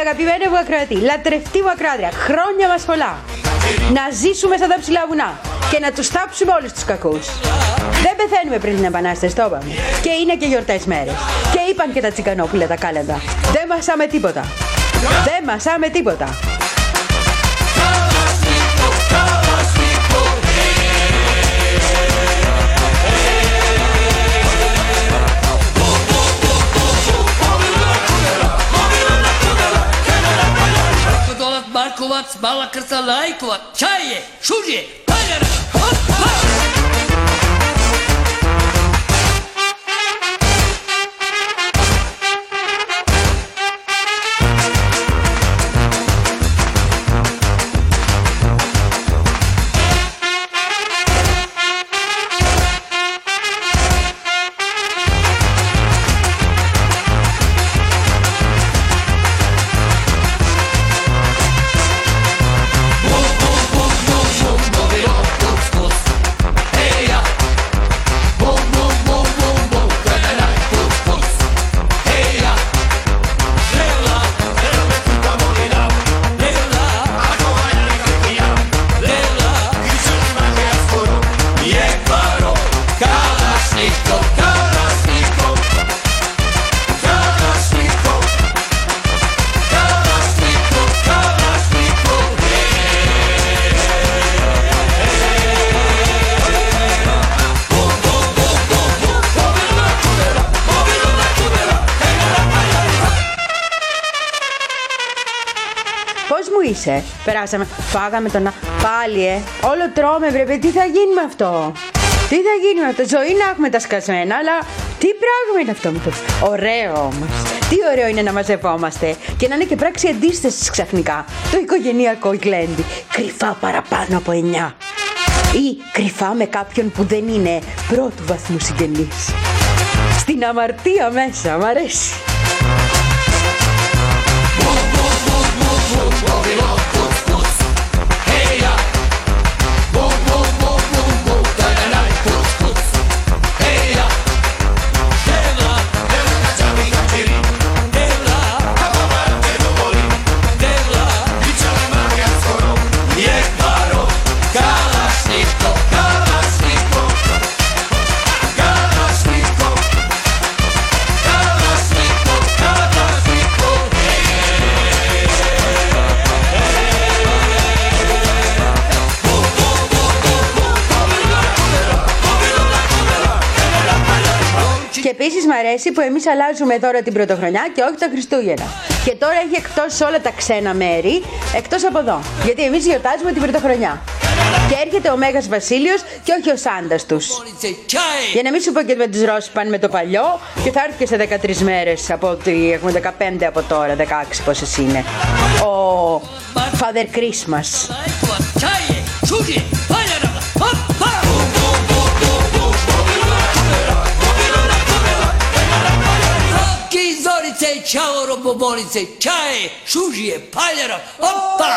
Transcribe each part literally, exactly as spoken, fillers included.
Αγαπημένη μου ακροατή, λατρευτή μου ακροάτρια, χρόνια μας πολλά. Να ζήσουμε σαν τα ψηλά βουνά και να τους θάψουμε όλους τους κακούς. Δεν πεθαίνουμε πριν την Επανάσταση, το είπαμε. Και είναι και γιορτές μέρες. Και είπαν και τα τσιγκανόπουλα τα κάλαντα. Δεν μασάμε τίποτα. Δεν μασάμε τίποτα. Markovac, Mala Krsta, Lajkovac, Čaje, Šužje, Paljara, hop, hop! Είσαι. Περάσαμε, φάγαμε τον πάλι, ε. Όλο τρώμε, βρε, τι θα γίνει με αυτό. Τι θα γίνει με αυτό. Ζωή να έχουμε τα σκασμένα, αλλά τι πράγμα είναι αυτό με το. Ωραίο όμως. Τι ωραίο είναι να μαζευόμαστε και να είναι και πράξη αντίστασης ξαφνικά. Το οικογενειακό γλέντι. Κρυφά παραπάνω από εννιά. Ή κρυφά με κάποιον που δεν είναι πρώτου βαθμού συγγενής. Στην αμαρτία μέσα, μ' αρέσει. Και επίσης μ' αρέσει που εμείς αλλάζουμε τώρα την Πρωτοχρονιά και όχι τα Χριστούγεννα. Και τώρα έχει εκτός όλα τα ξένα μέρη, εκτός από εδώ. Γιατί εμείς γιορτάζουμε την Πρωτοχρονιά. Και έρχεται ο Μέγας Βασίλειος και όχι ο Σάντας τους. Για να μην σου πω και με τους Ρώσους πάνε με το παλιό και θα έρθει και σε δεκατρείς μέρες από ότι έχουμε δεκαπέντε από τώρα, δεκαέξι πόσες είναι. Ο Father Christmas. Ciao robobolice, čaje, šužije, paljara, opa!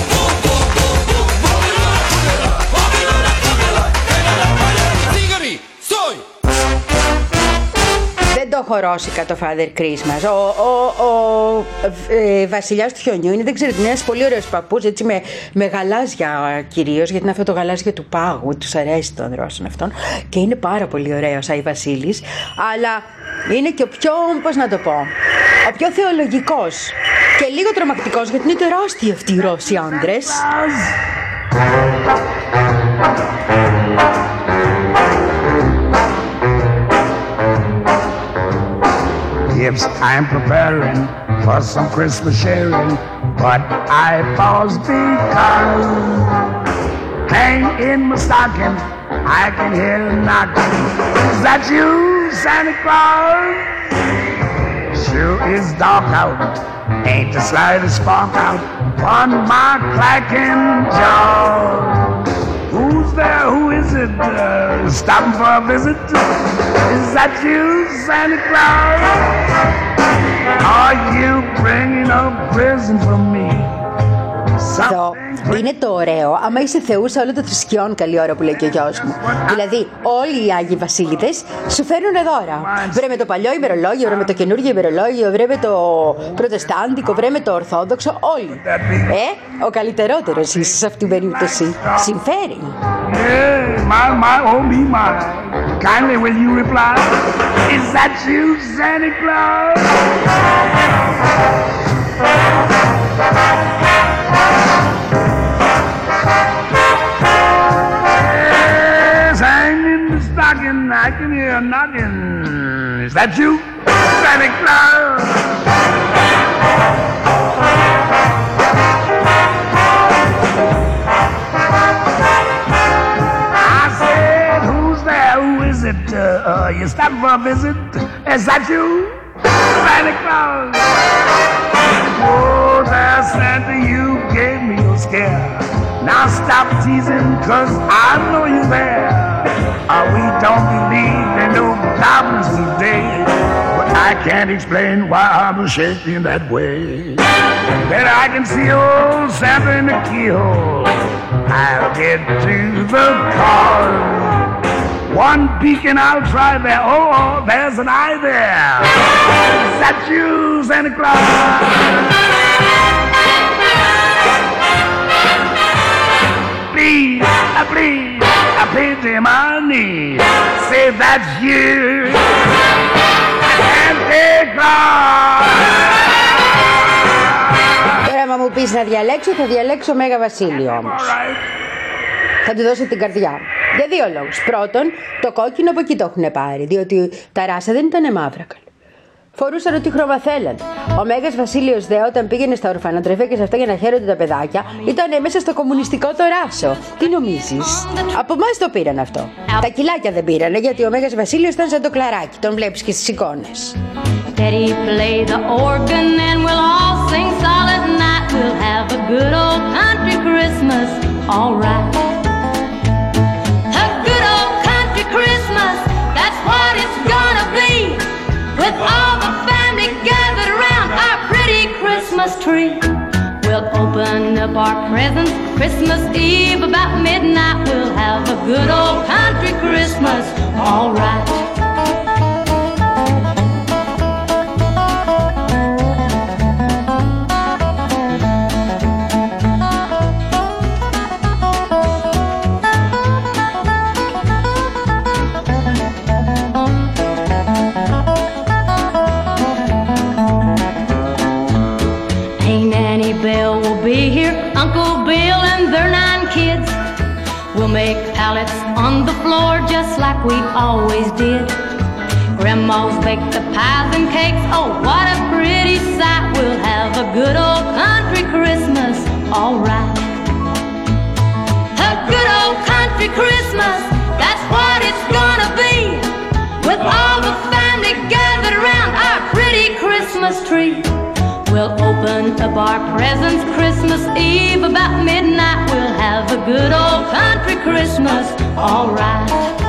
Cigari, stoj! Δεν το έχω ρώσικα το Father Christmas. Ο, ο, ο ε, βασιλιάς του χιονιού είναι, δεν ξέρετε, είναι ένας πολύ ωραίος παππούς, έτσι με, με γαλάζια κυρίως, γιατί είναι αυτό το γαλάζιο του πάγου, τους αρέσει των Ρώσων αυτών και είναι πάρα πολύ ωραίος Άι Βασίλης, αλλά είναι και ο πιο, πώς να το πω, ο πιο θεολογικός και λίγο τρομακτικός, γιατί είναι τεράστιοι αυτοί οι Ρώσοι άντρες. Yes, I'm preparing for some Christmas sharing, but I pause because hang in my stocking, I can hear a knocking. Is that you, Santa Claus? Sure is dark out, ain't the slightest spark out on my clacking jaw. Who's there? Who is it? Uh, stopping for a visit? Is that you, Santa Claus? Are you bringing a present for me? Εδώ είναι το ωραίο, άμα είσαι θεούσα όλων των θρησκειών, καλή ώρα που λέει και ο γιος μου. Δηλαδή, όλοι οι Άγιοι Βασίλειδες σου φέρνουν δώρα. Βρε με το παλιό ημερολόγιο, βρε με το καινούργιο ημερολόγιο, βρε με το προτεστάντικο, βρε με το ορθόδοξο, όλοι. Ε, ο καλύτερότερος είσαι σε αυτήν την περίπτωση. Συμφέρει. Yeah, my, my, oh me, my. Kindly will you reply? Is that you, Santa Claus? Yes, hanging in the stocking, I can hear a knocking. Is that you, Santa Claus? Uh, uh, you stopping for a visit? Is that you, Santa Claus? Oh, there, Santa, you gave me a scare. Now stop teasing, cause I know you're there. Uh, we don't believe in no goblins today, but I can't explain why I'm shaking that way. Then I can see old Santa in the keyhole. I'll get to the car. One beacon, I'll try there. Oh, oh, there's an eye there. Is that you, Santa Claus? Please, uh, please, I paid to my knees. Say that's you, Santa Claus. Τώρα, άμα μου πεις να διαλέξω, θα διαλέξω Μέγα Βασίλειο όμως. Θα του δώσω την καρδιά μου. Για δύο λόγους. Πρώτον, το κόκκινο από εκεί το έχουν πάρει, διότι τα ράσα δεν ήταν μαύρα. Φορούσαν ό,τι χρώμα θέλαν. Ο Μέγας Βασίλειος δε, όταν πήγαινε στα ορφανοτροφία και σε αυτά για να χαίρονται τα παιδάκια, ήταν μέσα στο κομμουνιστικό το ράσο. Τι νομίζεις? Από εμάς το πήραν αυτό. Τα κιλάκια δεν πήρανε, γιατί ο Μέγας Βασίλειος ήταν σαν το κλαράκι. Τον βλέπεις και στις εικόνες. Daddy, play the organ and we'll all sing Silent Night. We'll have a good old country Christmas, all right. A good old country Christmas, that's what it's gonna be. With all the family gathered around our pretty Christmas tree. We'll open up our presents Christmas Eve about midnight. We'll have a good old country Christmas, all right. Bell will be here, Uncle Bill and their nine kids. We'll make pallets on the floor just like we always did. Grandma's baked the pies and cakes, oh what a pretty sight. We'll have a good old country Christmas, all right. A good old country Christmas, that's what it's gonna be. With all the family gathered around our pretty Christmas tree. We'll open up our presents Christmas Eve about midnight. We'll have a good old country Christmas, all right.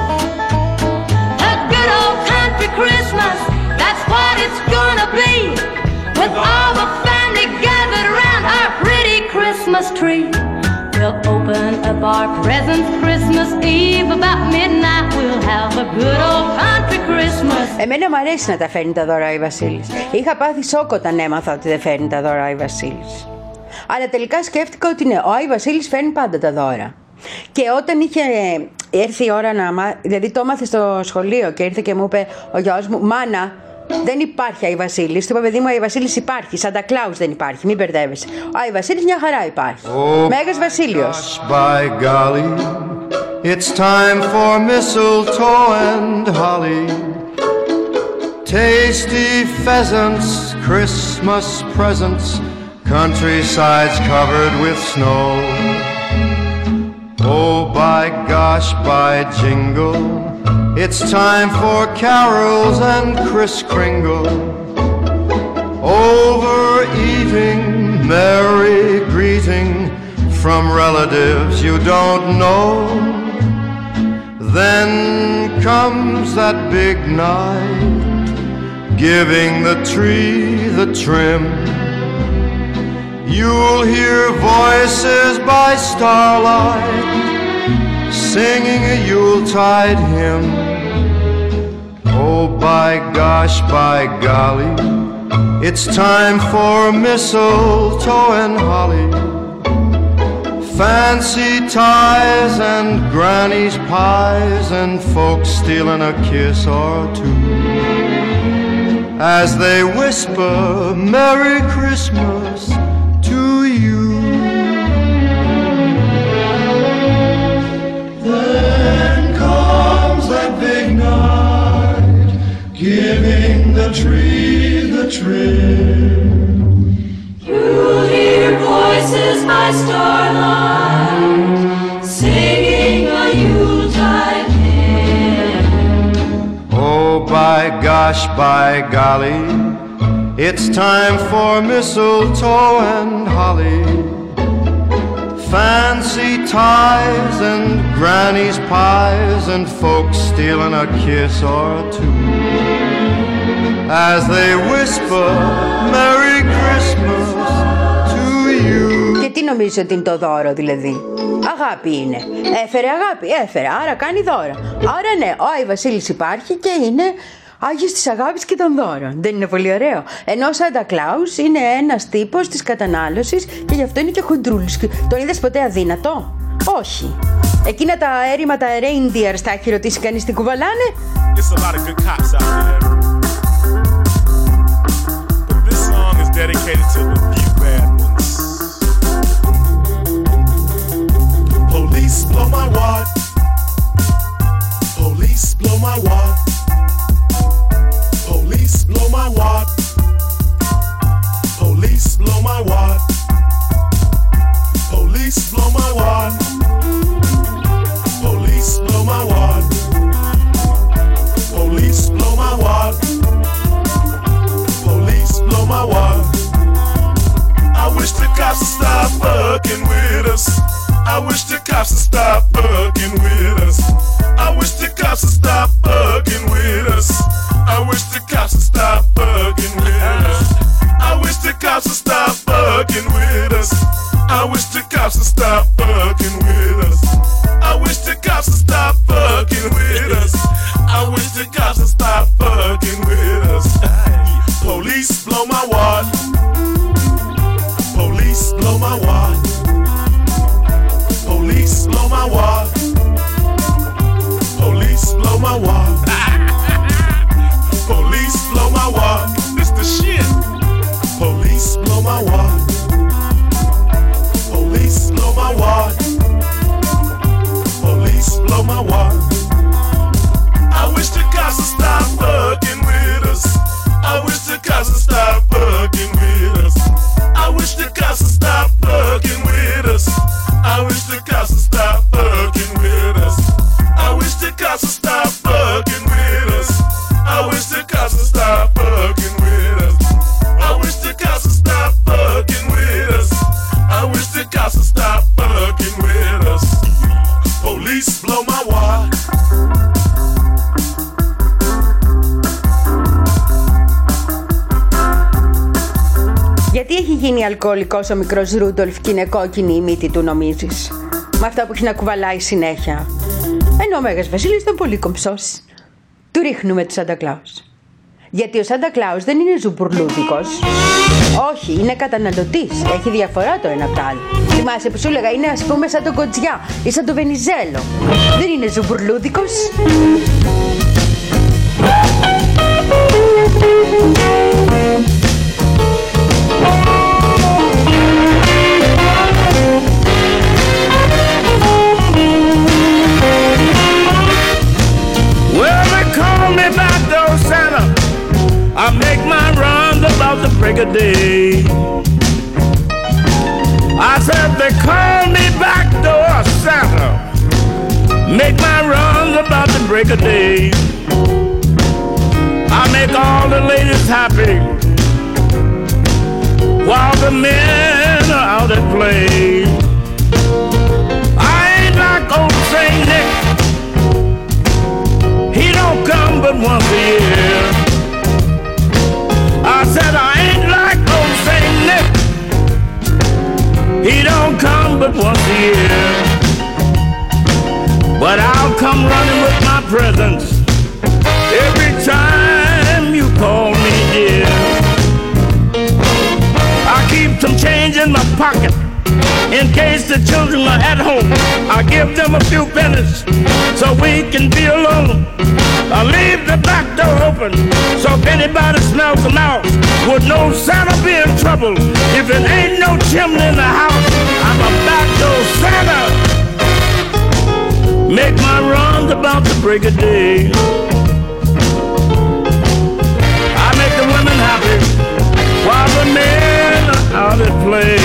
A good old country Christmas, that's what it's gonna be. With all the family gathered around our pretty Christmas tree. We'll open up our presents Christmas Eve about midnight. We'll have a good old country Christmas. Εμένα μου αρέσει να τα φέρνει τα δώρα η Βασίλης. Είχα πάθει σόκο όταν έμαθα ότι δεν φέρνει τα δώρα η Βασίλης. Αλλά τελικά σκέφτηκα ότι ναι, ο Άι Βασίλης φέρνει πάντα τα δώρα. Και όταν είχε έρθει η ώρα να μάθει, δηλαδή το έμαθε στο σχολείο και ήρθε και μου είπε ο γιος μου, μάνα, δεν υπάρχει Άι Βασίλης. Του είπα, παιδί μου, Άι Βασίλης υπάρχει. Σάντα Κλάους δεν υπάρχει. Μην μπερδεύεσαι. Ο Άι Βασίλης μια χαρά υπάρχει. Oh, Μέγας Βασίλειος. By golly, it's time for mistletoe and holly. Tasty pheasants, Christmas presents, countrysides covered with snow. Oh, by gosh, by jingle, it's time for carols and Kris Kringle. Overeating, merry greeting from relatives you don't know. Then comes that big night, giving the tree the trim. You'll hear voices by starlight singing a Yuletide hymn. Oh, by gosh, by golly, it's time for mistletoe and holly, fancy ties and granny's pies, and folks stealing a kiss or two as they whisper Merry Christmas to you. Then comes that big night, giving the tree the trim. You'll hear voices by starlight singing a Yuletide hymn. Oh, by gosh, by golly, it's time for mistletoe and holly, fancy ties and granny's pies, and folks stealing a kiss or two as they whisper Merry Christmas to you. Και τι νομίζω ότι είναι το δώρο δηλαδή? Αγάπη είναι. Έφερε αγάπη, έφερε, άρα κάνει δώρα. Άρα ναι, ο Άι Βασίλης υπάρχει και είναι Άγιος της αγάπης και των δώρων. Δεν είναι πολύ ωραίο? Ενώ ο Σάντα Κλάους είναι ένας τύπος της κατανάλωσης και γι' αυτό είναι και χοντρούλης. Τον είδες ποτέ αδύνατο? Όχι. Εκείνα τα έρημα, τα reindeer, τα έχει ρωτήσει κανείς τι κουβαλάνε? Dedicated to the few bad ones. Police blow my wad. Police blow my wad. Police blow my wad. Police blow my wad. Police blow my wad. Police blow my wad. Police blow my wad. Police blow my wad. I wish the cops would stop fucking with us. I wish the cops would stop fucking with us. I wish the cops would stop fucking with us. I wish the cops would stop fucking with us. I wish the cops would stop fucking with us. I wish the cops would stop fucking with us. I wish the cops would stop fucking with us. I wish the cops would stop fucking with us. Police blow my wad. Police blow my wad. Police blow my wad. Police blow my wad. Police blow my wad. This the shit. Police blow my wad. Police blow my wad. Police blow my wad. I wish the cops would stop fucking with us. I wish the cops would stop fucking with us. I wish the cops would stop fucking with us. I wish the cops would stop fucking with us. I wish the cops would stop fucking with us. I wish the cops would stop fucking with us. I wish the cops would stop fucking with us. I wish the cops would stop fucking with us. Police blow my wad. Γιατί έχει γίνει αλκοολικός ο μικρός Ρούντολφ και είναι κόκκινη η μύτη του, νομίζεις? Με αυτά που έχει να κουβαλάει συνέχεια. Ενώ ο Μέγας Βασίλης ήταν πολύ κομψός. Του ρίχνουμε του Σάντα Κλάους. Γιατί ο Σάντα Κλάους δεν είναι ζουμπουρλούδικος. Όχι, είναι καταναλωτής. Έχει διαφορά το ένα από το άλλο. Θυμάσαι που σου έλεγα, είναι ας πούμε σαν τον Κοτζιά ή σαν τον Βενιζέλο. Δεν είναι ζουμπουρλούδικος. I make my runs about the break of day. I said they call me backdoor Santa. Make my runs about the break of day. I make all the ladies happy while the men are out at play. I ain't like old Saint Nick. He don't come but once a year. I said I ain't like old Saint Nick. but once a year. But I'll come running with my presents every time you call me dear. I keep some change in my pocket in case the children are at home. I give them a few pennies so we can be alone. I leave the back door open so if anybody smells the mouse would know Santa be in trouble. If it ain't no chimney in the house, I'm a back door Santa. Make my runs about the break of day. I make the women happy while the men are out at play.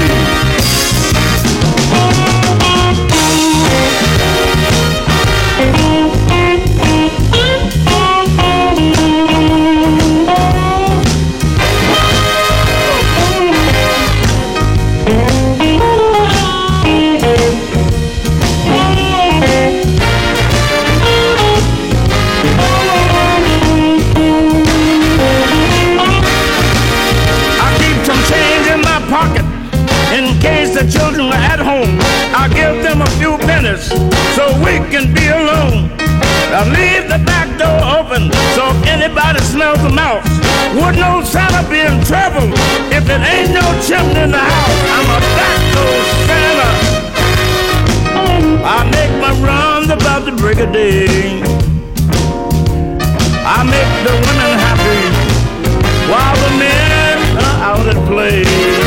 The children are at home. I give them a few pennies so we can be alone. I leave the back door open so if anybody smells the mouse would know Santa be in trouble. If it ain't no chimney in the house, I'm a back door Santa. I make my runs about the break of day. I make the women happy while the men are out at play.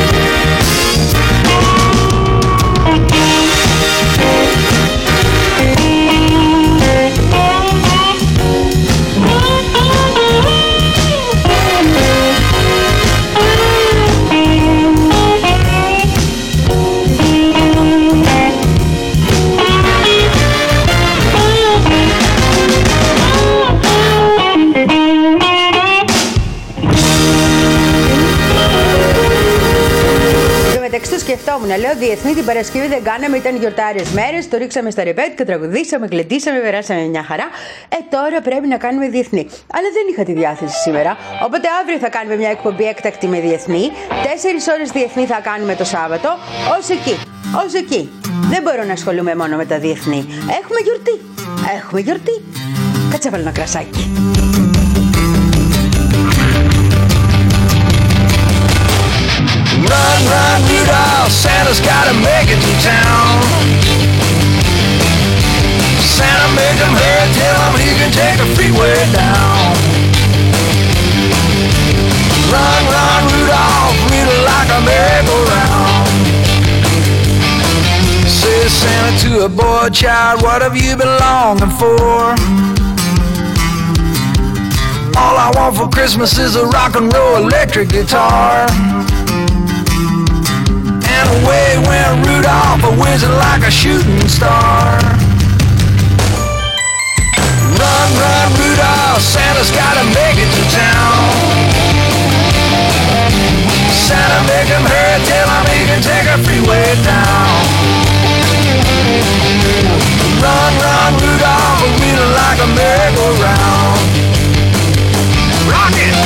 Το σκεφτόμουν, λέω διεθνή την Παρασκευή δεν κάναμε, ήταν γιορτάρες μέρες, το ρίξαμε στα ρεπέτικα, τραγουδήσαμε, γλεντήσαμε, περάσαμε μια χαρά. Ε, τώρα πρέπει να κάνουμε διεθνή. Αλλά δεν είχα τη διάθεση σήμερα, οπότε αύριο θα κάνουμε μια εκπομπή έκτακτη με διεθνή. Τέσσερις ώρες διεθνή θα κάνουμε το Σάββατο, ως εκεί, ως εκεί. Δεν μπορώ να ασχολούμαι μόνο με τα διεθνή. Έχουμε γιορτή, έχουμε γιορτή. Κάτσε βάλω ένα κρασάκι. Run, run, Rudolph, Santa's gotta make it to town. Santa, make him hurry, tell him he can take a freeway down. Run, run, Rudolph, read it like a merry-go-round. Says Santa to a boy child, what have you been longing for? All I want for Christmas is a rock and roll electric guitar. And away went Rudolph, a whizzing like a shooting star. Run, run, Rudolph, Santa's gotta make it to town. Santa, make him hurry, tell him he can take a freeway down. Run, run, Rudolph, a wheeling like a merry-go-round. Rock it!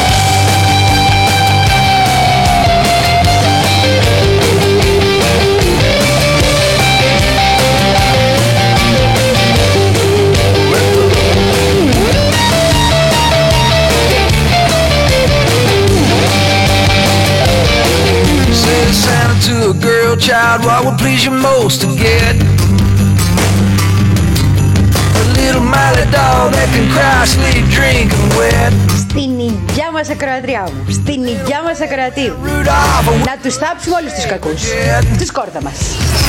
Santa to a girl child, what would please you most to get? A little mighty dog that can cry, sleep, drink and wet. Στην υγειά μας ακροατριά μου, στην υγειά μας ακροατή μου. Να τους θάψουμε όλους τους κακούς, τους κόρτα μας.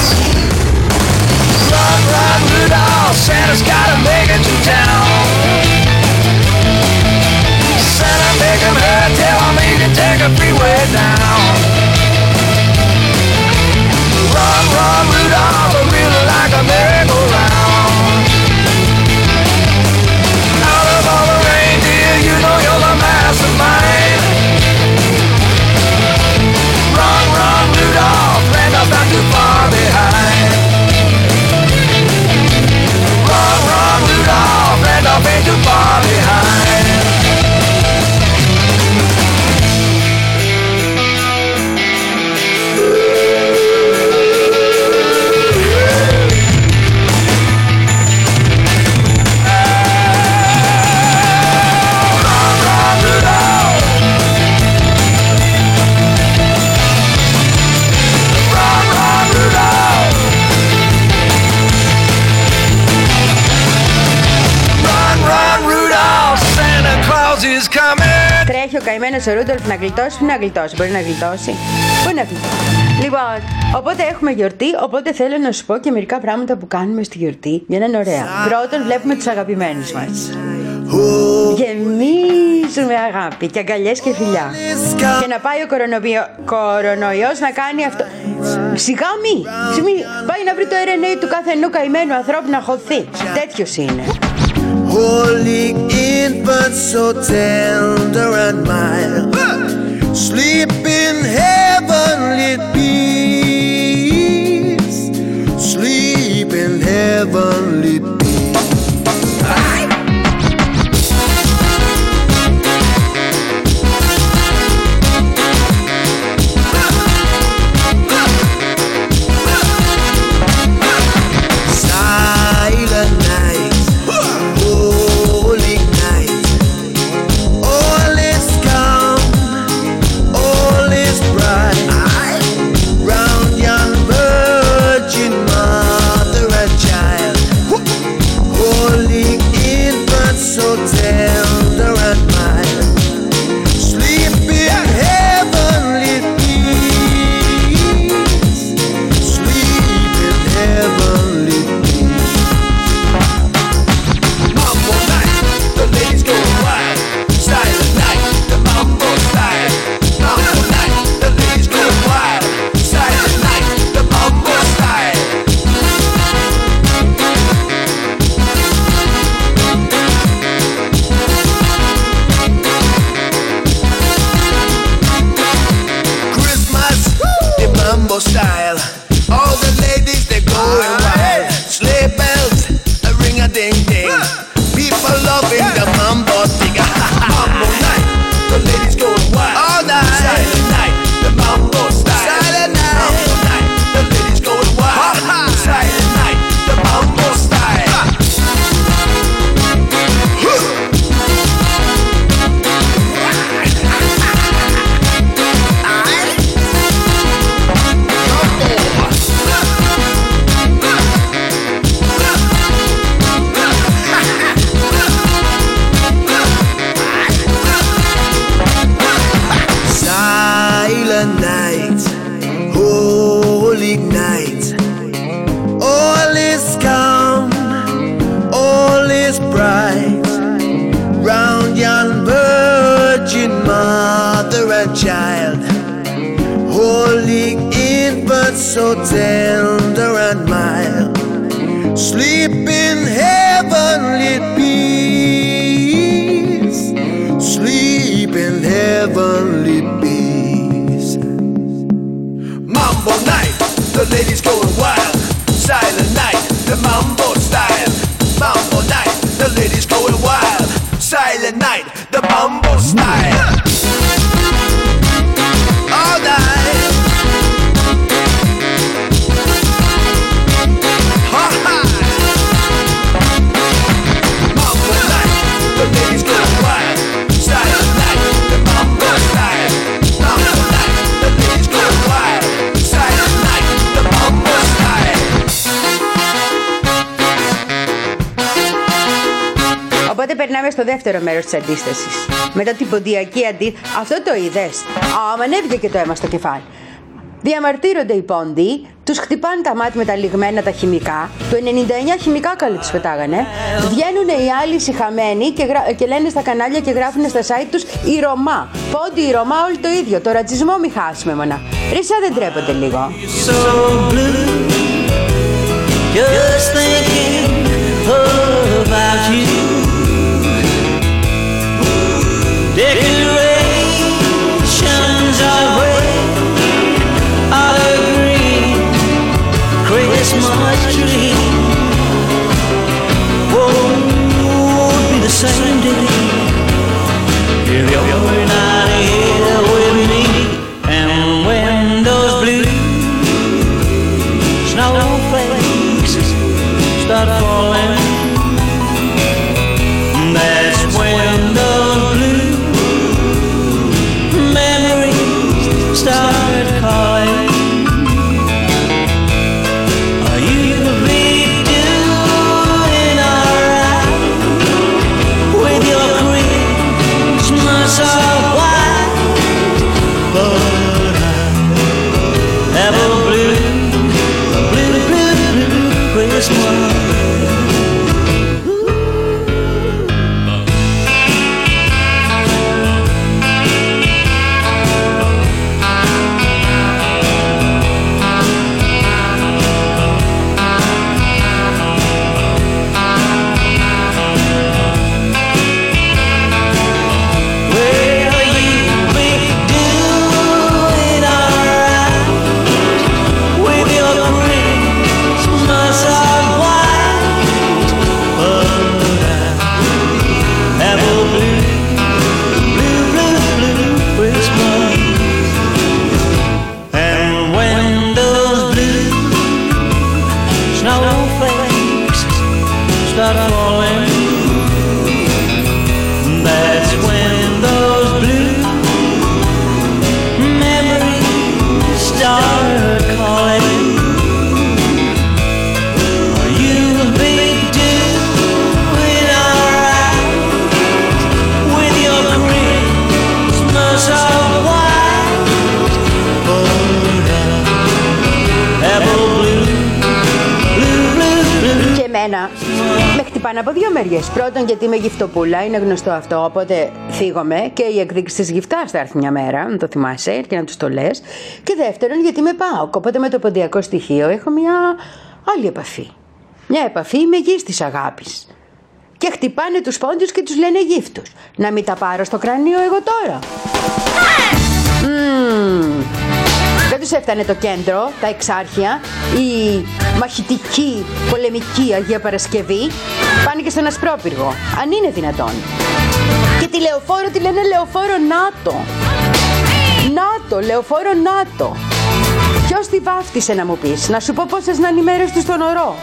Run, run, Rudolph, Santa's gotta make it to town. Santa, make him hurry, tell him he can take a freeway down. Run, run, Rudolph, a really like a merry-go-round. Out of all the reindeer, you know you're the mastermind. Run, run, Rudolph, Randolph not too far behind. Run, run, Rudolph, Randolph ain't too far behind. έχει ο καημένος ο Ρούντολφ να γλιτώσει, που να γλιτώσει, μπορεί να γλιτώσει, πού να γλιτώσει. Λοιπόν, οπότε έχουμε γιορτή, οπότε θέλω να σου πω και μερικά πράγματα που κάνουμε στη γιορτή για να είναι ωραία. Πρώτον, βλέπουμε τους αγαπημένους μας. Γεμίζουμε αγάπη και αγκαλιές και φιλιά. Και να πάει ο κορονοβιο... κορονοϊός να κάνει αυτό. Σιγά μη, μη πάει να βρει το αρ εν έι του κάθε ενού καημένου ανθρώπου να χωθεί. Τέτοιος είναι. Holy infant, so tender and mild, sleep in heavenly peace, sleep in heavenly peace. Style, all the ladies they going wild. Sleigh bells, a ring a ding ding. People loving the mambo thing. Mambo night, the ladies going wild. All night, silent night, the mambo style. Silent night, mambo night, the ladies going wild. Silent night, the mambo style. Night, holy night, all is calm, all is bright, round yon virgin mother and child, holy infant so tender and mild, sleep in heavenly peace, sleep in heavenly peace. Mambo night, the ladies going wild. Silent night, the mambo style. Mambo night, the ladies going wild. Silent night, the mambo style. All night. Ha ha. Mambo night, the ladies going wild. Silent night, the mambo style. Mambo night, the ladies going wild. Silent night, the mambo style. Οπότε περνάμε στο δεύτερο μέρος της αντίστασης. Μετά την ποντιακή αντί... Αυτό το είδες? Α, μ' ανέβηκε και το αίμα στο κεφάλι. Διαμαρτύρονται οι πόντοι, τους χτυπάνε τα μάτια με τα λιγμένα τα χημικά. Το ενενήντα εννιά χημικά καλή τους πετάγανε. Βγαίνουν οι άλλοι σιχαμένοι και, γρα... και λένε στα κανάλια και γράφουν στα site τους η Ρωμά. Πόντι, η Ρωμά, όλοι το ίδιο. Το ρατσισμό μη χάσουμε μονά. Ρίσα δεν τρέπονται λίγο. Decorations of red are a green Christmas tree. Won't be the same day if you're not here with me. And when those blue snowflakes start falling, that's when those blue memories start calling. Are you be doing alright with your Christmas of white? start falling. That's when those blue memories start calling. You'll be doing alright with your Christmas of white. Oh, apple blue, blue, blue, blue. Και εμένα με χτυπάνε από δύο μεριές. Πρώτον, γιατί είμαι γυφτοπούλα, είναι γνωστό αυτό. Οπότε θίγομαι και η εκδίκηση της γυφτάς θα έρθει μια μέρα, να το θυμάσαι και να τους το λες. Και δεύτερον, γιατί είμαι ΠΑΟΚ. Οπότε με το ποντιακό στοιχείο έχω μια άλλη επαφή. Μια επαφή με γης της αγάπης. Και χτυπάνε τους πόντους και τους λένε γύφτους. Να μην τα πάρω στο κρανίο εγώ τώρα. Mm. Δεν τους έφτανε το κέντρο, τα εξάρχεια, η μαχητική, πολεμική Αγία Παρασκευή. Πάνε και στον Ασπρόπυργο, αν είναι δυνατόν. Και τη λεωφόρο τη λένε λεωφόρο ΝΑΤΟ. ΝΑΤΟ, λεωφόρο ΝΑΤΟ. Ποιος τη βάφτισε να μου πεις, να σου πω πόσες νανιμέρες του στον ορό.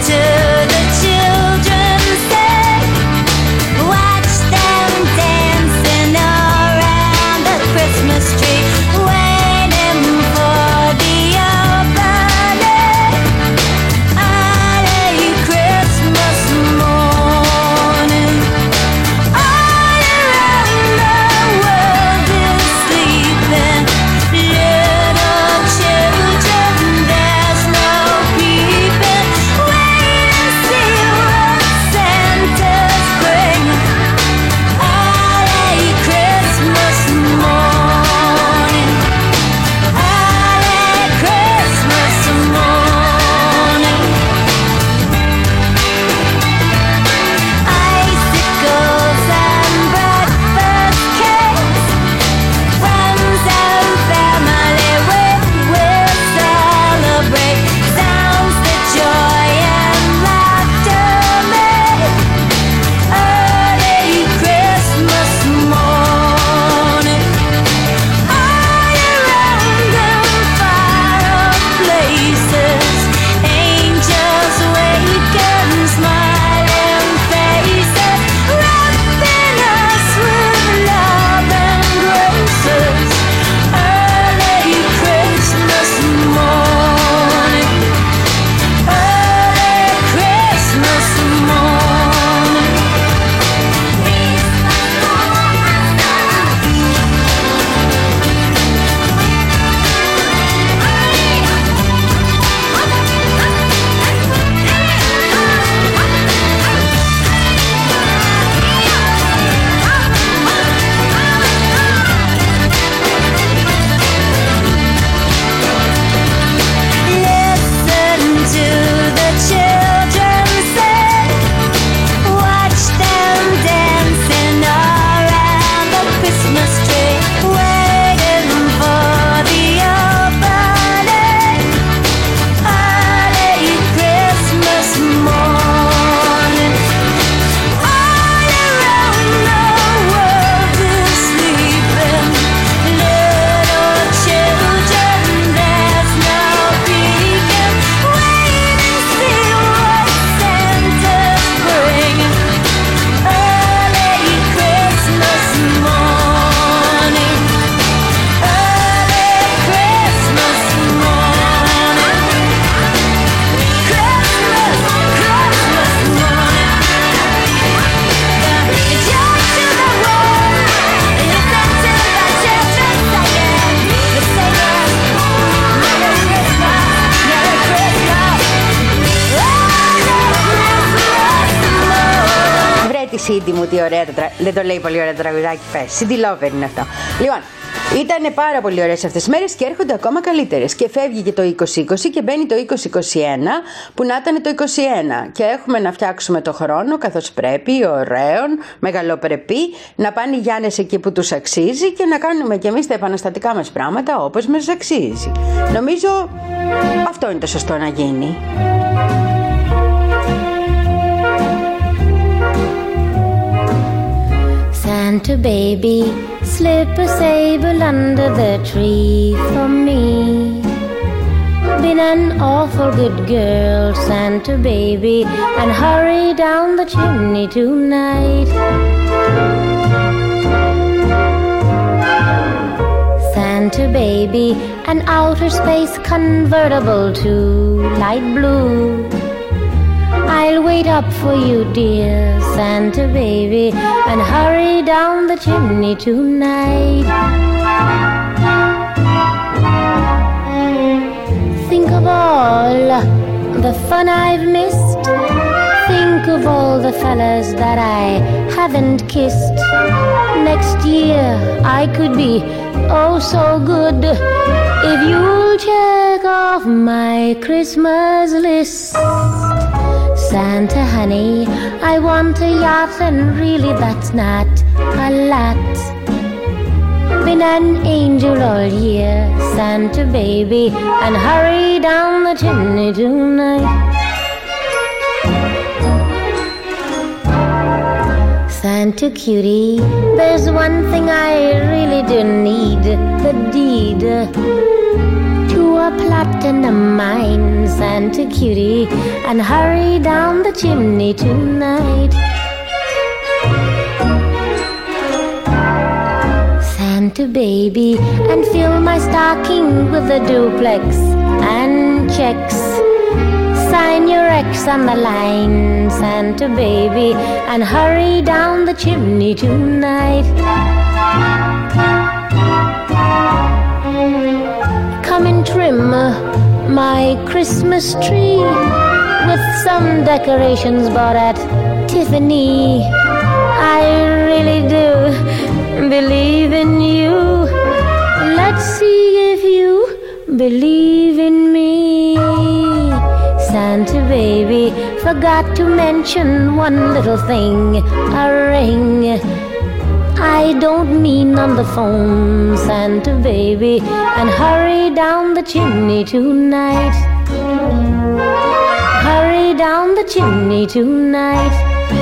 Cindy μου, τι ωραία τρα... δεν το λέει πολύ ωραία το τραγουδάκι, πες. Cindy Lover είναι αυτό. Λοιπόν, ήταν πάρα πολύ ωραίες αυτές τις μέρες και έρχονται ακόμα καλύτερες. Και φεύγει και το είκοσι είκοσι και μπαίνει το είκοσι είκοσι ένα που να ήταν το είκοσι ένα. Και έχουμε να φτιάξουμε το χρόνο καθώς πρέπει, ωραίων, μεγαλοπρεπή, να πάνε οι Γιάννες εκεί που τους αξίζει και να κάνουμε κι εμείς τα επαναστατικά μας πράγματα όπως μας αξίζει. Νομίζω αυτό είναι το σωστό να γίνει. Santa baby, slip a sable under the tree for me. been an awful good girl, Santa baby, and hurry down the chimney tonight. Santa baby, an outer space convertible to light blue. I'll wait up for you, dear Santa baby, and hurry down the chimney tonight. Think of all the fun I've missed. Think of all the fellas that I haven't kissed. Next year I could be oh so good if you'll check off my Christmas list. Santa honey, I want a yacht, and really that's not a lot. Been an angel all year, Santa baby, and hurry down the chimney tonight. Santa cutie, there's one thing I really do need, the deed to a platinum mine, Santa cutie, and hurry down the chimney tonight. Santa baby, and fill my stocking with a duplex and checks. Sign your ex on the line, Santa baby, and hurry down the chimney tonight. Come and trim my Christmas tree with some decorations bought at Tiffany. I really do believe in you. Let's see if you believe in me. Santa baby, forgot to mention one little thing, a ring. I don't mean on the phone, Santa baby, and hurry down the chimney tonight. Hurry down the chimney tonight.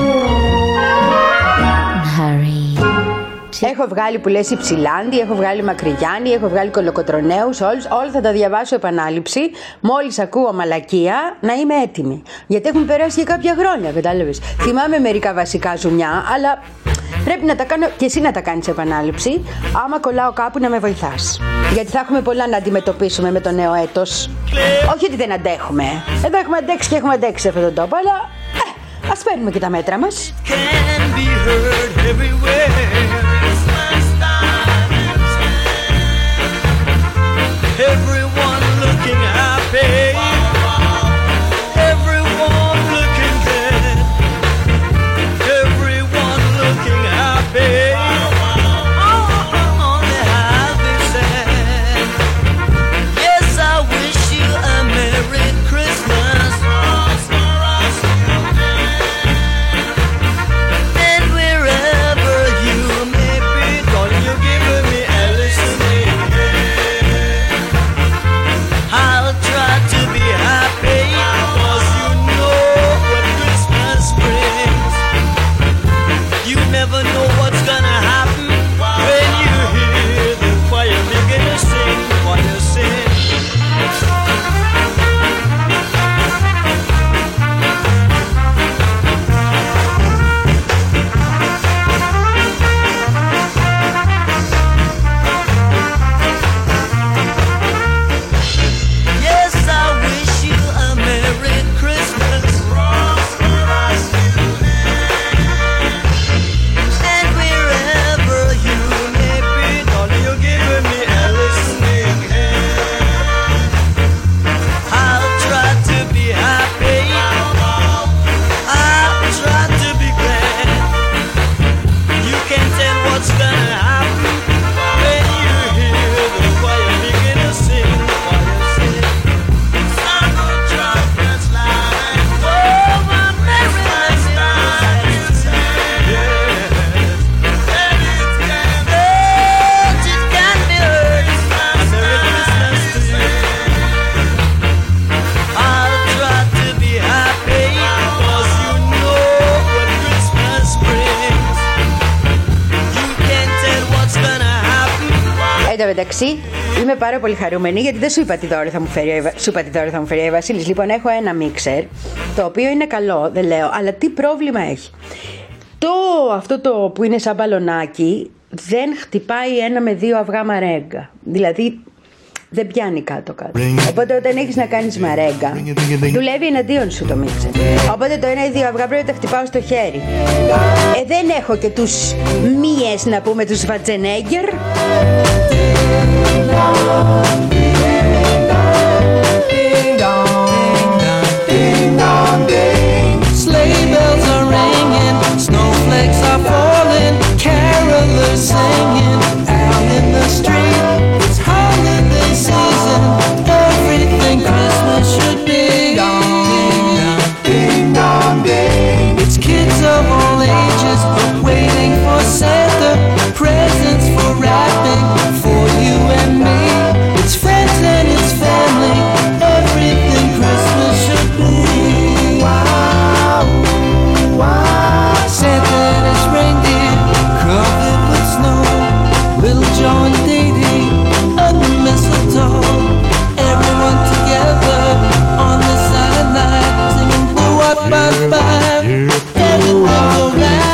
Hurry. Έχω βγάλει που λες Υψηλάντη, έχω βγάλει Μακρυγιάννη, έχω βγάλει Κολοκοτρονέους, όλους, όλα θα τα διαβάσω επανάληψη. Μόλις ακούω μαλακία να είμαι έτοιμη. Γιατί έχουν περάσει και κάποια χρόνια, κατάλαβες. Θυμάμαι μερικά βασικά ζουμιά, αλλά πρέπει να τα κάνω και εσύ να τα κάνεις επανάληψη. Άμα κολλάω κάπου να με βοηθάς. Γιατί θα έχουμε πολλά να αντιμετωπίσουμε με το νέο έτος. Όχι ότι δεν αντέχουμε. Εδώ έχουμε αντέξει και έχουμε αντέξει σε αυτόν τον τόπο, αλλά ε, ας παίρνουμε και τα μέτρα μας. Everyone looking happy, everyone looking good, everyone looking happy, only happy sad. Yes, I wish you a Merry Christmas, and wherever you may be, God, you give me a listening. I'll try to be happy, cause you know what Christmas brings. You never know what's gonna happen when you hear the choir begin to sing, choir sing. Εντάξει, Είμαι πάρα πολύ χαρούμενη γιατί δεν σου είπα τι δώρο θα μου φέρει, σου είπα τι δώρο θα μου φέρει η Βασίλης. Λοιπόν, έχω ένα μίξερ το οποίο είναι καλό, δεν λέω, αλλά τι πρόβλημα έχει. Το αυτό το που είναι σαν μπαλονάκι δεν χτυπάει ένα με δύο αυγά μαρέγκα. Δηλαδή δεν πιάνει κάτω-κάτω. Οπότε όταν έχεις να κάνεις μαρέγκα, δουλεύει εναντίον σου το μίξερ. Οπότε το ένα ή δύο αυγά πρέπει να τα χτυπάω στο χέρι. Ε, δεν έχω και τους μύες να πούμε, τους Βατζενέγκερ. Sleigh bells are ringing, snowflakes are falling, carolers singing out in the street. It's holiday season, everything Christmas should be. Ding dong ding. It's kids of all ages waiting for Santa, presents for wrapping for you and me. It's friends and it's family, everything Christmas should be. Wow, wow. Santa and his reindeer, covered with snow, little Joe and Dee under mistletoe. Everyone together on this silent night, singing doo-wop bop bop. Everything's alright.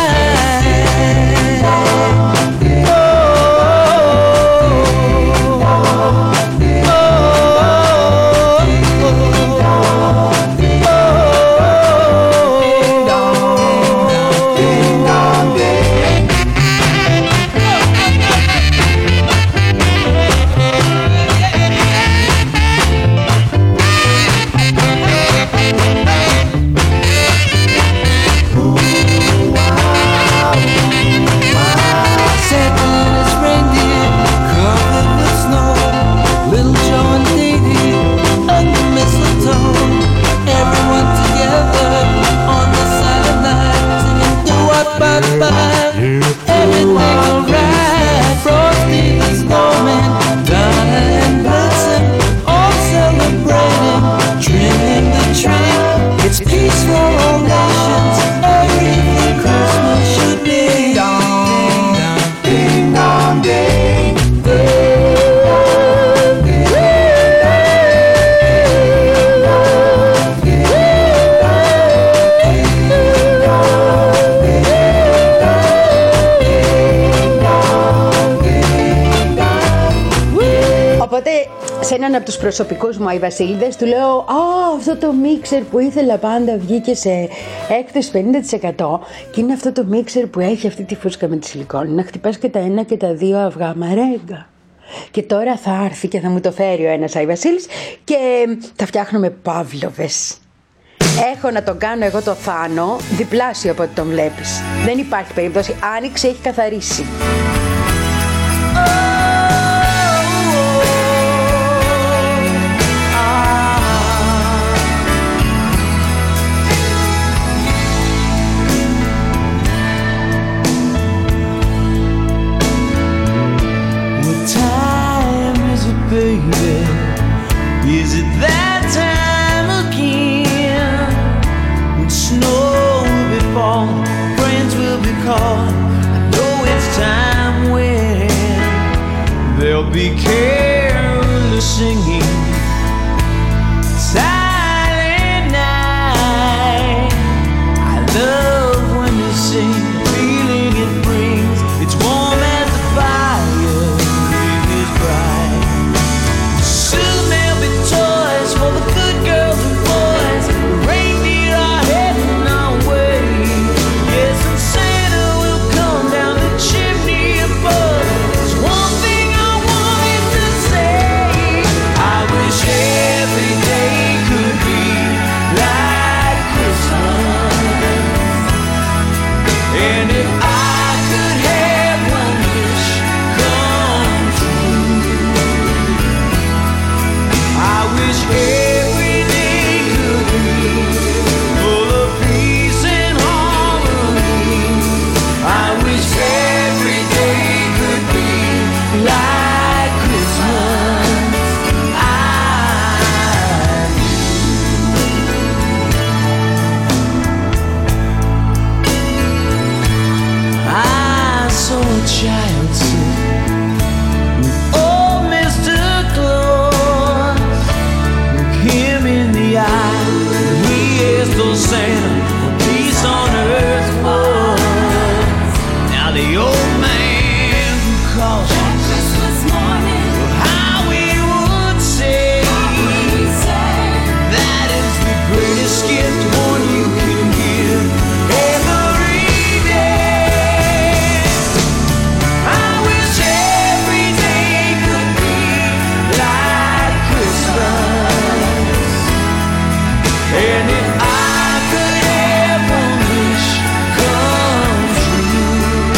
Από τους προσωπικούς μου Αϊβασίλειδες του λέω «Α, αυτό το μίξερ που ήθελα πάντα βγήκε σε έκπτωση πενήντα τοις εκατό και είναι αυτό το μίξερ που έχει αυτή τη φούσκα με τη σιλικόνη, να χτυπάς και τα ένα και τα δύο αυγά μαρέγκα». Και τώρα θα έρθει και θα μου το φέρει ο ένας Αϊβασίλης και θα φτιάχνουμε παύλοβες. Έχω να τον κάνω εγώ το Θάνο διπλάσιο από ό,τι τον βλέπεις. Δεν υπάρχει περίπτωση, άνοιξε, έχει καθαρίσει. Baby, is it that time again when snow will be falling, friends will be calling? I know it's time when there'll be carolers singing, silent night. I love when you sing, the feeling it brings. It's warm as the fire, it is bright. For the good girls and boys, the reindeer are heading our way. Yes, and Santa will come down the chimney above. There's one thing I wanted to say. I Santa for peace on earth. Oh, now the old man who calls on Christmas morning, how we would say, that is the greatest gift one you can give every day. I wish every day could be like Christmas, and if I could have one wish come true,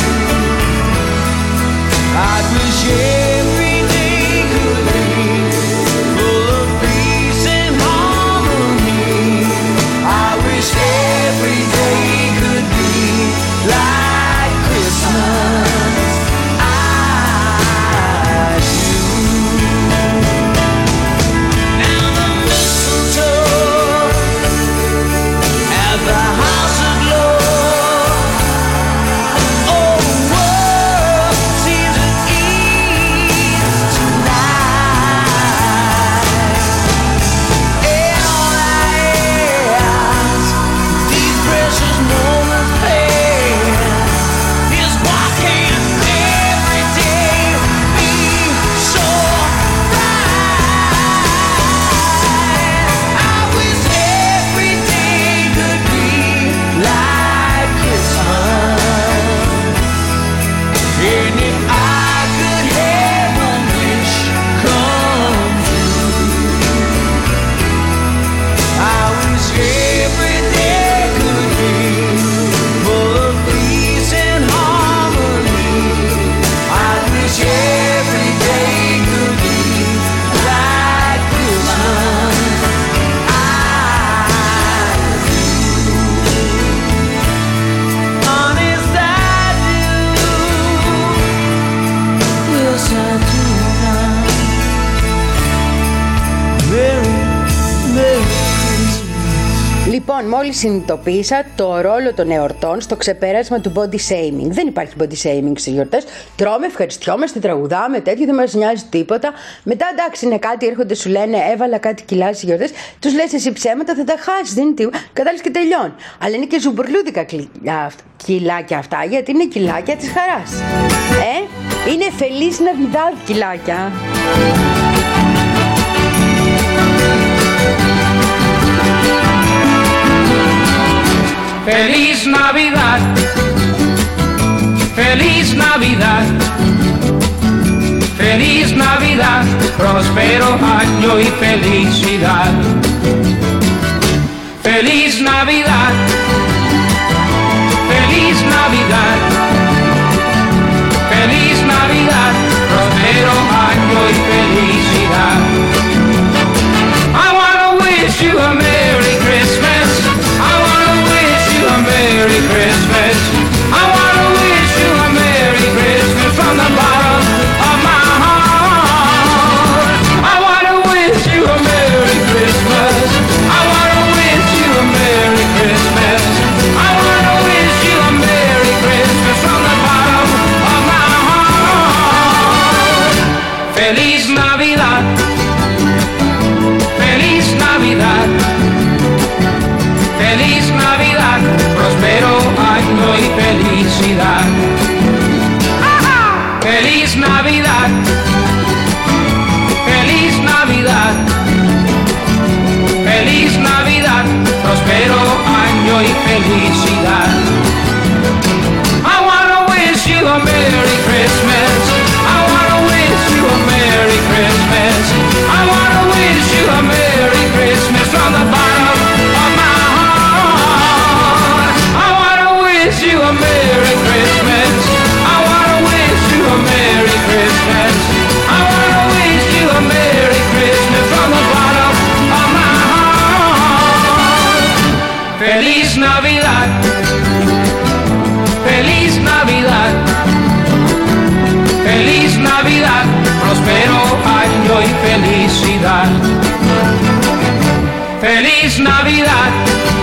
I'd wish every day could be full of peace and harmony. I wish every day could be like Christmas. I do. Now the mistletoe at the house aglow. Oh, the world seems at ease tonight. And all I ask these precious moments pass is why can't every day be so bright? I wish every day could be like Christmas, and if I could have one wish come true, I wish every day could be full of peace and harmony. I wish every day could be like Christmas. Honest, I do. Yes, I do now. Merry, Merry Christmas. Λοιπόν, μόλις συνειδητοποίησα το ρόλο των εορτών στο ξεπέρασμα του body shaming. Δεν υπάρχει body shaming στις γιορτές. Τρώμε, ευχαριστιόμαστε, τραγουδάμε, τέτοιο, δεν μας νοιάζει τίποτα. Μετά, εντάξει, είναι κάτι, έρχονται, σου λένε, έβαλα κάτι κιλά στις γιορτές. Τους λες εσύ ψέματα, θα τα χάσεις, δεν είναι τίποτα. Κατάλαβες και τελειώνει. Αλλά είναι και ζουμπουρλούδικα κιλάκια αυτά, γιατί είναι κιλάκια της χαράς. Ε, είναι Feliz Navidad κιλάκια. Feliz Navidad, Feliz Navidad, Feliz Navidad, próspero año y felicidad. Feliz Navidad, Feliz Navidad, Feliz Navidad, próspero año y felicidad. I wanna wish you a Merry Christmas. I wanna wish you a Merry Christmas. I wanna wish you a Merry Christmas from the bottom of my heart. I wanna wish you a Merry Christmas. I wanna wish you a Merry Christmas. I wanna wish you a Merry Christmas from the bottom of my heart. Feliz Navidad. Feliz Navidad. Feliz Navidad, próspero año y felicidad. Feliz Navidad, Feliz Navidad, Feliz Navidad, próspero año y felicidad. I wanna wish you a Merry Christmas. I wanna wish you a Merry Christmas. I wanna wish you a Merry Christmas from the bottom of my heart. I wanna wish you a Merry Christmas. I wanna wish you a Merry Christmas. I wanna wish you a Merry Christmas from the bottom of my heart. Feliz Navidad. Feliz Navidad. Feliz Navidad, próspero año y felicidad. Feliz Navidad.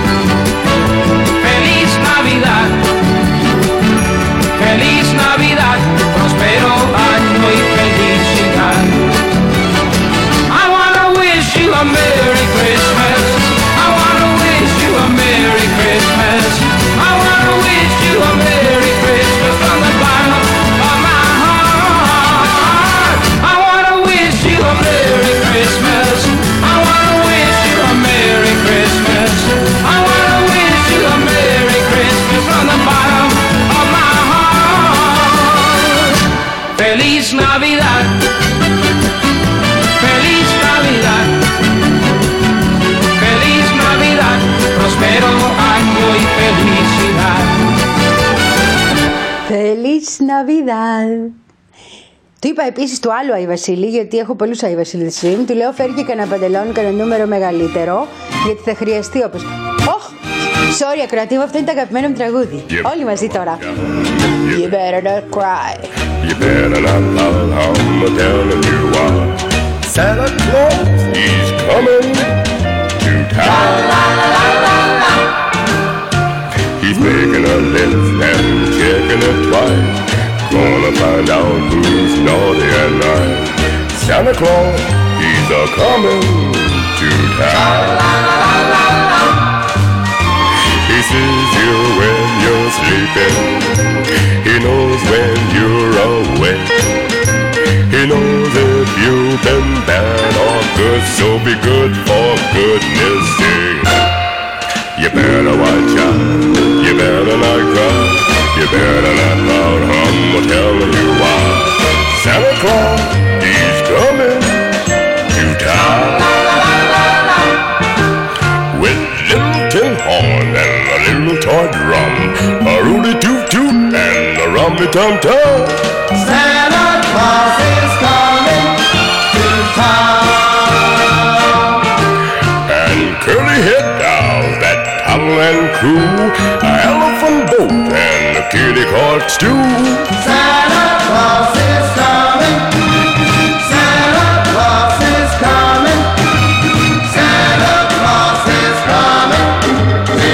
Feliz Navidad. Feliz Navidad, próspero año y felicidad. I wanna wish you a Merry Christmas. I wanna wish you a Merry Navidad. Του είπα επίσης του άλλου Άι Βασίλη, γιατί έχω πολλούς Άι Βασίλη στη ζωή μου. Του λέω φέρει και κανένα παντελόνι, κανένα νούμερο μεγαλύτερο, γιατί θα χρειαστεί όπως. Οχ! Sorry, ακροατή μου, αυτό είναι το αγαπημένο μου τραγούδι. Yeah. Όλοι μαζί τώρα. Yeah. You better not cry. You better not pout, I'm telling you why. Santa Claus, he's coming to town. La, la, la, la, la. He's making a list and checking it twice. Gonna find out who's naughty and nice. Santa Claus, he's a coming to town. La, la, la, la, la. He sees you when you're sleeping. He knows when you're awake. He knows if you've been bad or good, so be good for goodness sake. You better watch out, you better not cry, you better not loud hum, I'm telling you why. Santa Claus, he's coming to town. With little tin horn and a little toy drum, a rooty toot toot and a rummy tum tum. Santa Claus is coming to town. And curly head dolls, that toddle and crew, a elephant boat and a kitty caught stew. Santa Claus is coming. Santa Claus is coming. Santa Claus is coming to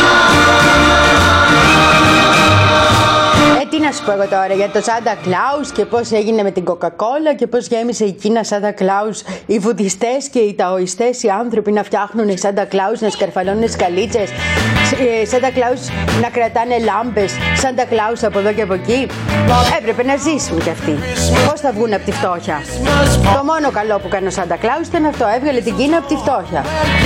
town. Ε, τι να σου πω εγώ τώρα για το Santa Claus και πώς έγινε με την Coca-Cola και πώς γέμισε η Κίνα Santa Claus, οι βουδιστές και οι ταοιστές οι άνθρωποι να φτιάχνουν Santa Claus, να σκαρφαλώνουν σκαλίτσες, Santa Claus να κρατάνε λάμπες, Santa Claus από εδώ και από εκεί. Έπρεπε να ζήσουν κι αυτοί. Πώς θα βγουν από τη φτώχεια? Το μόνο καλό που κάνει ο Santa Claus ήταν αυτό, έβγαλε την Κίνα από τη φτώχεια.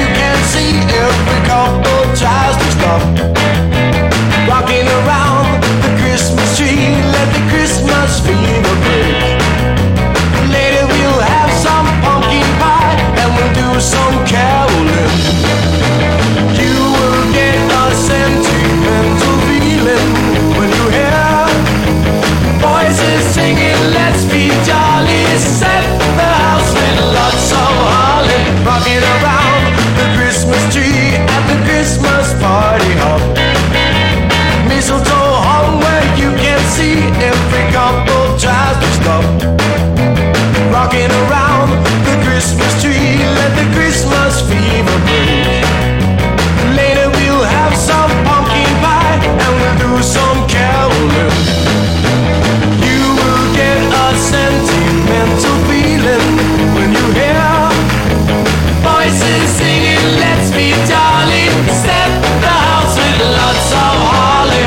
Rocking around the Christmas tree, let the Christmas fever break. Later we'll have some pumpkin pie and we'll do some caroling. You will get a sentimental feeling when you hear voices singing, let's be jolly, set the house with lots of holly. Rocking around the Christmas tree at the Christmas party hop. Mistletoe hung where you can see every couple tries to stop. Rocking around the Christmas tree, let the Christmas fever break. Later we'll have some pumpkin pie and we'll do some caroling. You will get a sentimental feeling when you hear voices singing, let's be jolly, set the house with lots of holly.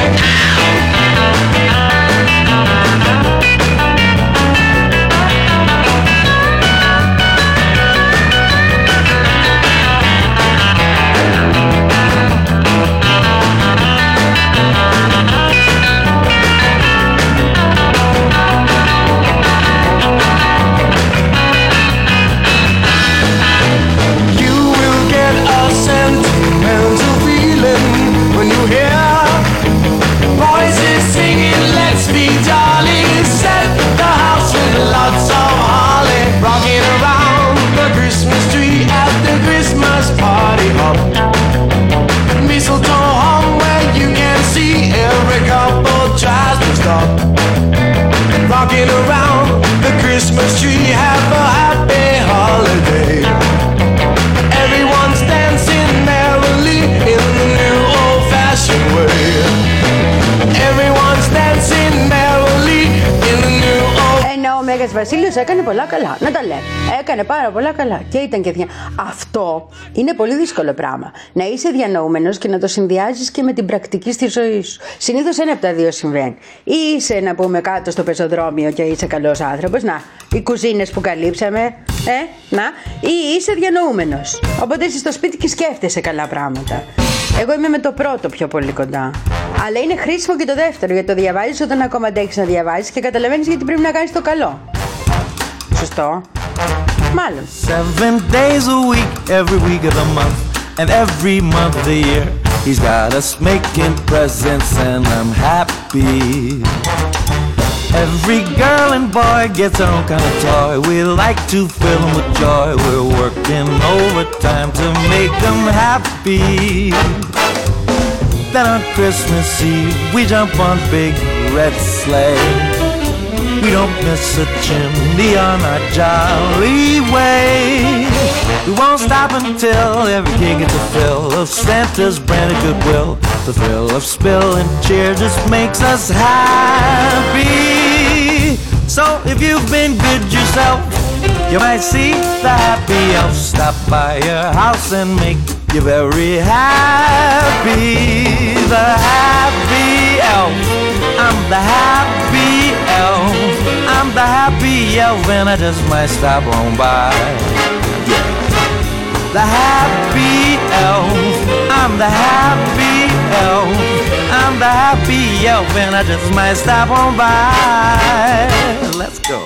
Mistletoe hung where you can see every couple tries to stop. Rocking around the Christmas tree, have a happy holiday. Everyone's dancing merrily in the new old-fashioned way. Everyone's dancing merrily in the new old. Ενώ ο Μέγας Βασίλειος έκανε πολλά καλά. Να τα λέμε. Έκανε πάρα πολλά καλά. Και ήταν και δια... Αυτό είναι πολύ δύσκολο πράγμα. Να είσαι διανοούμενος και να το συνδυάζεις και με την πρακτική στη ζωή σου. Συνήθως ένα από τα δύο συμβαίνει. Ή είσαι, να πούμε, κάτω στο πεζοδρόμιο και είσαι καλός άνθρωπος. Να, οι κουζίνες που καλύψαμε. Ε, να. Ή είσαι διανοούμενος. Οπότε είσαι στο σπίτι και σκέφτεσαι καλά πράγματα. Εγώ είμαι με το πρώτο πιο πολύ κοντά. Αλλά είναι χρήσιμο και το δεύτερο, γιατί το διαβάζεις όταν ακόμα αντέχεις να διαβάζεις και καταλαβαίνεις γιατί πρέπει να κάνεις το καλό. Σωστό. Μάλλον. Seven days a week, every week of the month, and every month of the year. He's got us making presents and I'm happy. Every girl and boy gets their own kind of toy. We like to fill them with joy. We're working overtime to make them happy. Then on Christmas Eve we jump on big red sleigh. We don't miss a chimney on our jolly way. We won't stop until every kid gets a fill of Santa's brand of goodwill. The thrill of spill and cheer just makes us happy. So if you've been good yourself, you might see the happy elf stop by your house and make you very happy. The happy elf, I'm the happy elf. I'm the happy elf and I just might stop on by. Yeah. The happy elf, I'm the happy elf. I'm the happy elf and I just might stop on by. Let's go.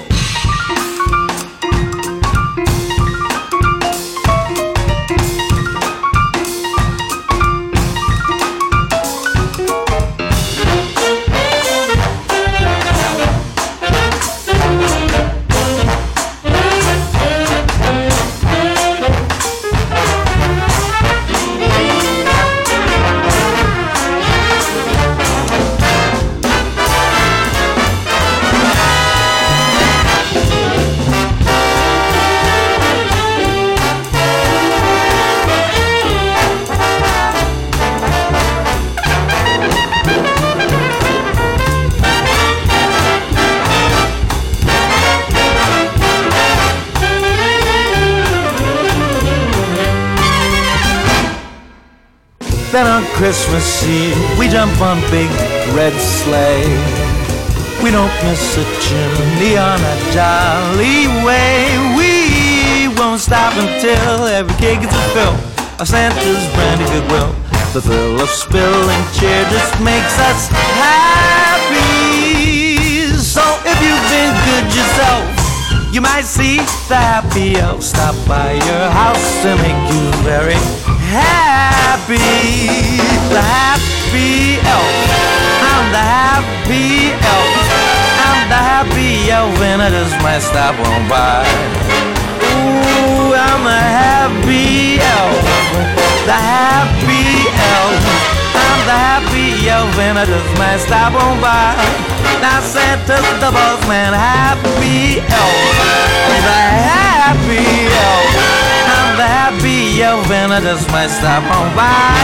Then on Christmas Eve we jump on big red sleigh. We don't miss a chimney on a jolly way. We won't stop until every kid gets a fill of Santa's brand of goodwill. The thrill of spill and cheer just makes us happy. So if you've been good yourself, you might see the happy elf stop by your house and make you very happy. The happy elf, I'm the happy elf. I'm the happy elf and I just might stop on by. Ooh, I'm a happy elf. The happy elf, I'm the happy elf and I just might stop on by. Now Santa's the boss man, happy elf. The happy elf, I'm the happy elf and I just might stop on by.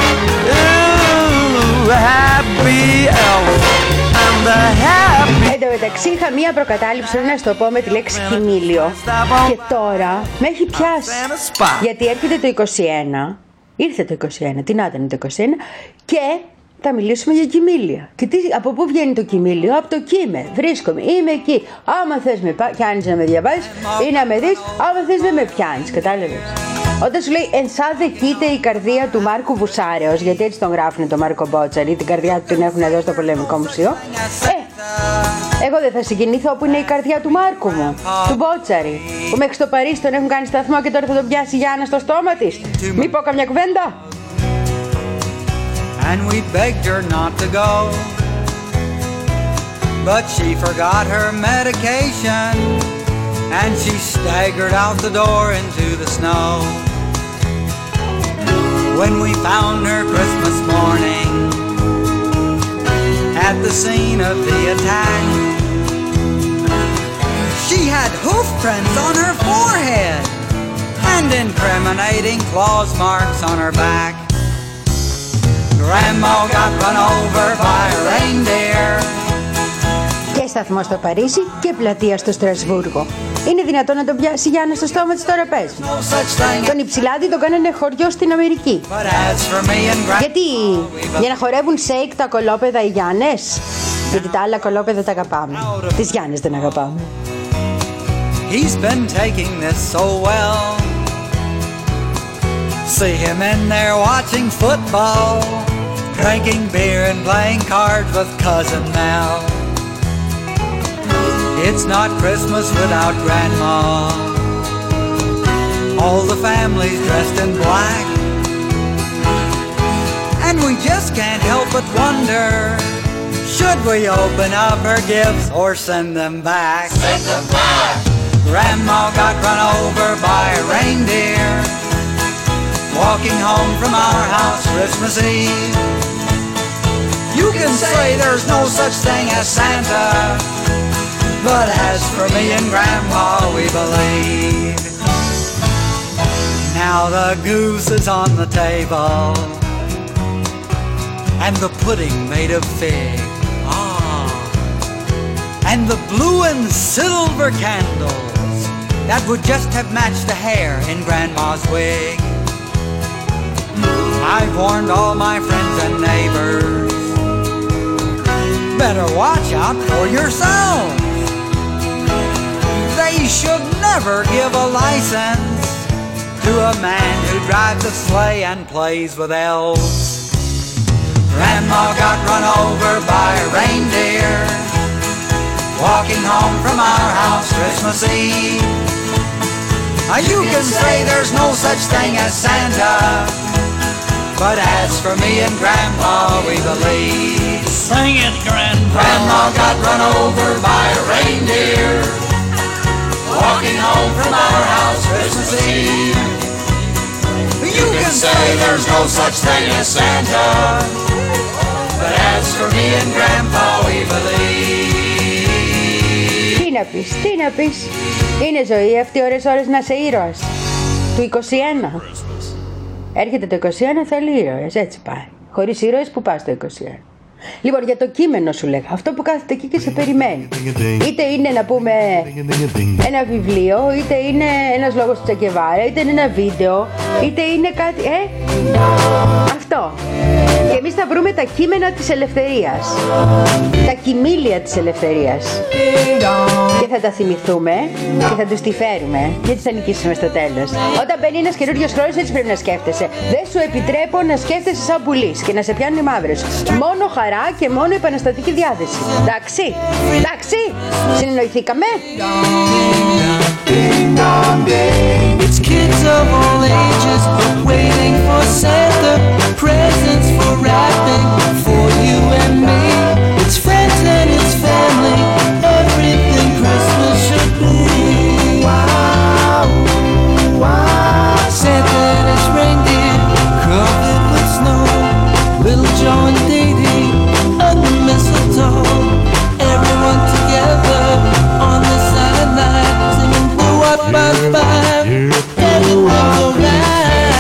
Ooh, happy elf, I'm the happy. Εν τω μεταξύ είχα μία προκατάληψη, πρέπει να σου το πω, με τη λέξη κοιμήλιο. Και τώρα με έχει πιάσει. Γιατί έρχεται το είκοσι ένα, ήρθε το είκοσι ένα, τι να ήταν το είκοσι ένα, και θα μιλήσουμε για κοιμήλια. Και τι, από πού βγαίνει το κοιμήλιο? Από το κείμε. Βρίσκομαι, είμαι εκεί. Άμα θες με πιάνεις να με διαβάσεις ή να με δεις, άμα θες δεν με πιάνεις. Κατάλαβες? Όταν σου λέει ενσάδε κοίται η καρδία του Μάρκου Βουσάρεως, γιατί έτσι τον γράφουν τον Μάρκο Μπότσαρη, την καρδιά του την έχουν εδώ στο Πολεμικό Μουσείο. Ε, εγώ δεν θα συγκινήθω που είναι η καρδιά του Μάρκου μου, του Μπότσαρη, που μέχρι στο Παρίσι τον έχουν κάνει σταθμό και τώρα θα τον πιάσει η Γιάννα στο στόμα της. Μη πω καμιά κουβέντα. And we begged her not to go, but she forgot her medication, and she staggered out the door into the snow. When we found her Christmas morning at the scene of the attack, she had hoof prints on her forehead and incriminating claws marks on her back. Grandma got run over by a reindeer. Και σταθμό στο Παρίσι και πλατεία στο Στρασβούργο. Είναι δυνατόν να τον πιάσει η Γιάννα στο στόμα της τώρα, πες? Τον Υψηλάδη τον κάνανε χωριό στην Αμερική. Γιατί? Για να χορεύουν σέικ τα κολόπεδα οι Γιάννες? Γιατί τα άλλα κολόπεδα τα αγαπάμε. Τις Γιάννες δεν αγαπάμε. He's been taking this so well. See him in there watching football, drinking beer and playing cards with Cousin Mel. It's not Christmas without Grandma. All the family's dressed in black, and we just can't help but wonder Should we open up her gifts or send them back? Send them back. Grandma got run over by a reindeer walking home from our house Christmas Eve. You can say there's no such thing as Santa, but as for me and Grandma, we believe. Now the goose is on the table and the pudding made of fig. Ah, and the blue and silver candles that would just have matched the hair in Grandma's wig. I've warned all my friends and neighbors, better watch out for yourselves. They should never give a license to a man who drives a sleigh and plays with elves. Grandma got run over by a reindeer walking home from our house Christmas Eve. Now you can say there's no such thing as Santa, but as for me and Grandma, we believe. Sing it, Grandpa. Grandma got run over by a reindeer walking home from our house Christmas Eve. You can say there's no such thing as Santa, but as for me and Grandpa, we believe. Τι να πεις, τι να πεις. Είναι ζωή αυτή ώρες ώρες να είσαι ήρωας. Του είκοσι ένα. Έρχεται το είκοσι ένα, θέλει ήρωες, έτσι πάει. Χωρίς ήρωες που πας το είκοσι ένα. Λοιπόν, για το κείμενο σου λέγα, αυτό που κάθεται εκεί και σε περιμένει. Είτε είναι να πούμε ένα βιβλίο, είτε είναι ένας λόγος του Τσεκεβάρα, είτε είναι ένα βίντεο, είτε είναι κάτι, ε, αυτό. Και εμείς θα βρούμε τα κείμενα της ελευθερίας, τα κοιμήλια της ελευθερίας, και θα τα θυμηθούμε και θα τους τη φέρουμε, γιατί θα νικήσουμε στο τέλος. Όταν μπαίνει ένας καινούριος χρόνος, έτσι πρέπει να σκέφτεσαι. Δεν σου επιτρέπω να σκέφτεσαι σαν πουλής και να σε πιάνουν οι μαύρες. Μόνο χαρά και μόνο επαναστατική διάθεση. Εντάξει, εντάξει, συνεννοηθήκαμε. It's kids of all ages waiting for Santa, presents for wrapping for you and me. It's friends and it's family, everything Christmas should be. Wow, wow. Santa and his reindeer covered with snow, little Joe and Dee under mistletoe. Everyone together on the silent night, singing blue up by five. Everything's alright.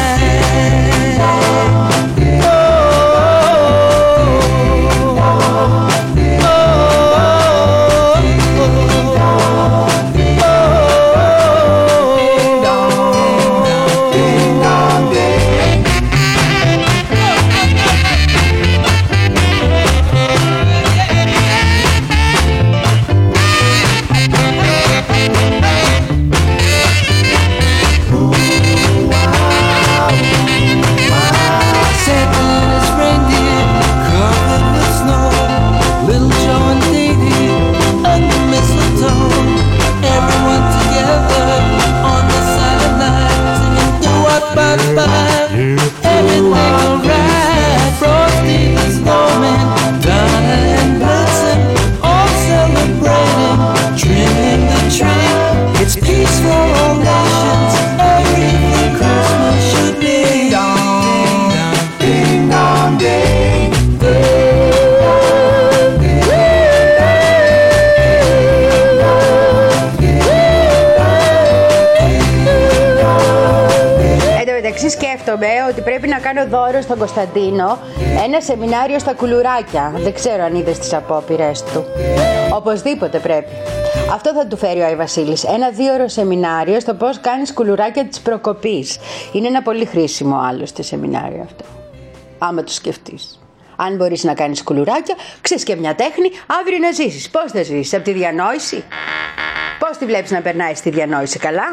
Σκέφτομαι ότι πρέπει να κάνω δώρο στον Κωνσταντίνο ένα σεμινάριο στα κουλουράκια. Δεν ξέρω αν είδες τις απόπειρες του. Οπωσδήποτε πρέπει. Αυτό θα του φέρει ο Άι Βασίλης. Ένα δίωρο σεμινάριο στο πώς κάνεις κουλουράκια της προκοπής. Είναι ένα πολύ χρήσιμο άλλωστε σεμινάριο αυτό. Άμα το σκεφτείς. Αν μπορείς να κάνεις κουλουράκια, ξέρεις και μια τέχνη, αύριο να ζήσεις. Πώς θα ζήσεις, από τη διανόηση? Πώς τη βλέπεις να περνάει στη διανόηση, καλά?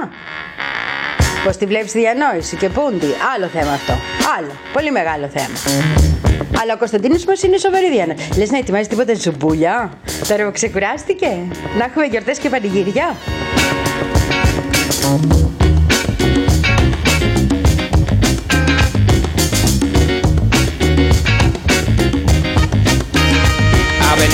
Πώς τη βλέπεις τη διανόηση και πούντι? Άλλο θέμα αυτό. Άλλο. Πολύ μεγάλο θέμα. Αλλά ο Κωνσταντίνος μας είναι σοβαρή διανόηση. Λες να ετοιμάζει τίποτα ζουμπούλια? Τώρα ξεκουράστηκε. Να έχουμε γιορτές και πανηγυριά. I've been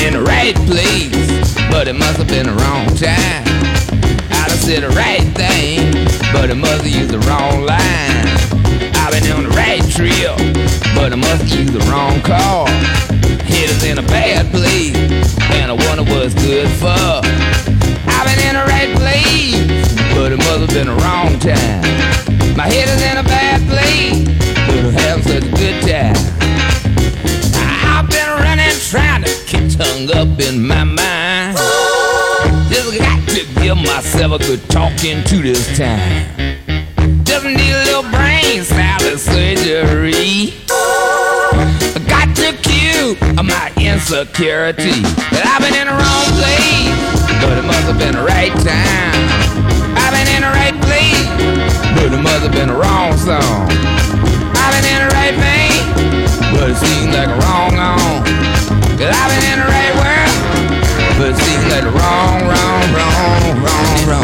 right place, but it must have been the wrong time. I'd have said the right thing, but it must have used the wrong line. I've been on the right trail, but I must have used the wrong car. Head is in a bad place, and I wonder what it's good for. I've been in the right place, but it must have been the wrong time. My head is in a bad place, but I'm having such a good time. I've been running, trying to get tongue up in my mind. Just got to give myself a good talking to this time. Just need a little brain salad surgery. I got to cure my insecurity. That I've been in the wrong place, but it must have been the right time. I've been in the right place, but it must have been the wrong song. I've been in the right vein, but it seems like a wrong on. Cause I've been in the right world, but it seems like the wrong, wrong, wrong, wrong, wrong.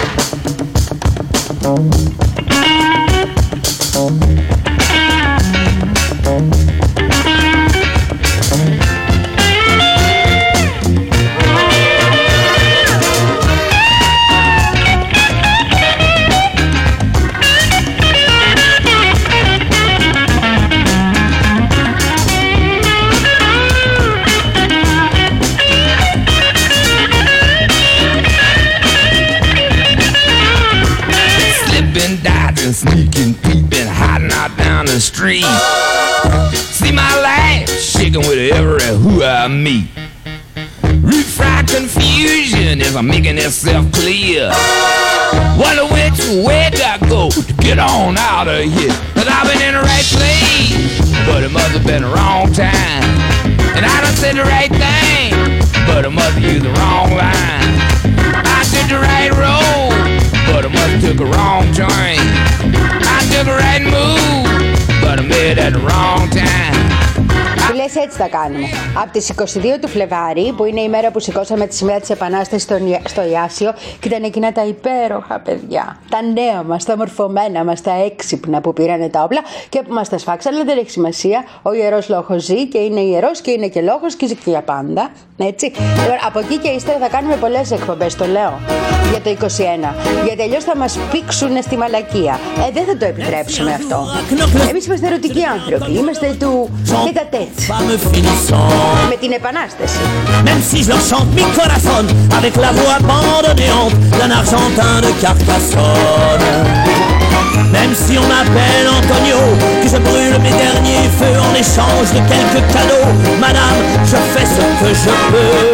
Sneaking, peeping, hiding out down the street. See my life shaking with every who I meet. Refried confusion as I'm making itself clear. Wonder which way I go to get on out of here. Cause I've been in the right place, but it must have been the wrong time. And I done said the right thing, but I must have used the wrong line. I took the right road, but I must have took a wrong train. I took a right move, but I made it at the wrong time. Που λες έτσι θα κάνουμε. Από τις είκοσι δύο του Φλεβάρι, που είναι η μέρα που σηκώσαμε τη σημαία της Επανάστασης στο Ιάσιο, και ήταν εκείνα τα υπέροχα παιδιά, τα νέα μας, τα μορφωμένα μας, τα έξυπνα που πήρανε τα όπλα και που μας τα σφάξανε, δεν έχει σημασία. Ο ιερός λόγος ζει και είναι ιερός και είναι και λόγος και ζει και για πάντα. Έτσι. Λοιπόν, από εκεί και ύστερα θα κάνουμε πολλές εκπομπές, το λέω, για το είκοσι ένα. Γιατί αλλιώς θα μας πήξουν στη μαλακία. Ε, δεν θα το επιτρέψουμε αυτό. Εμείς είμαστε ερωτικοί άνθρωποι, είμαστε του tête à tête. Με την Επανάσταση. Même si je leur chante mi corazón avec la voix abandonnante d'un Argentin de Carcassonne. Même si on m'appelle Antonio, que je brûle mes derniers feux en échange de quelques cadeaux, madame, je fais ce que je peux.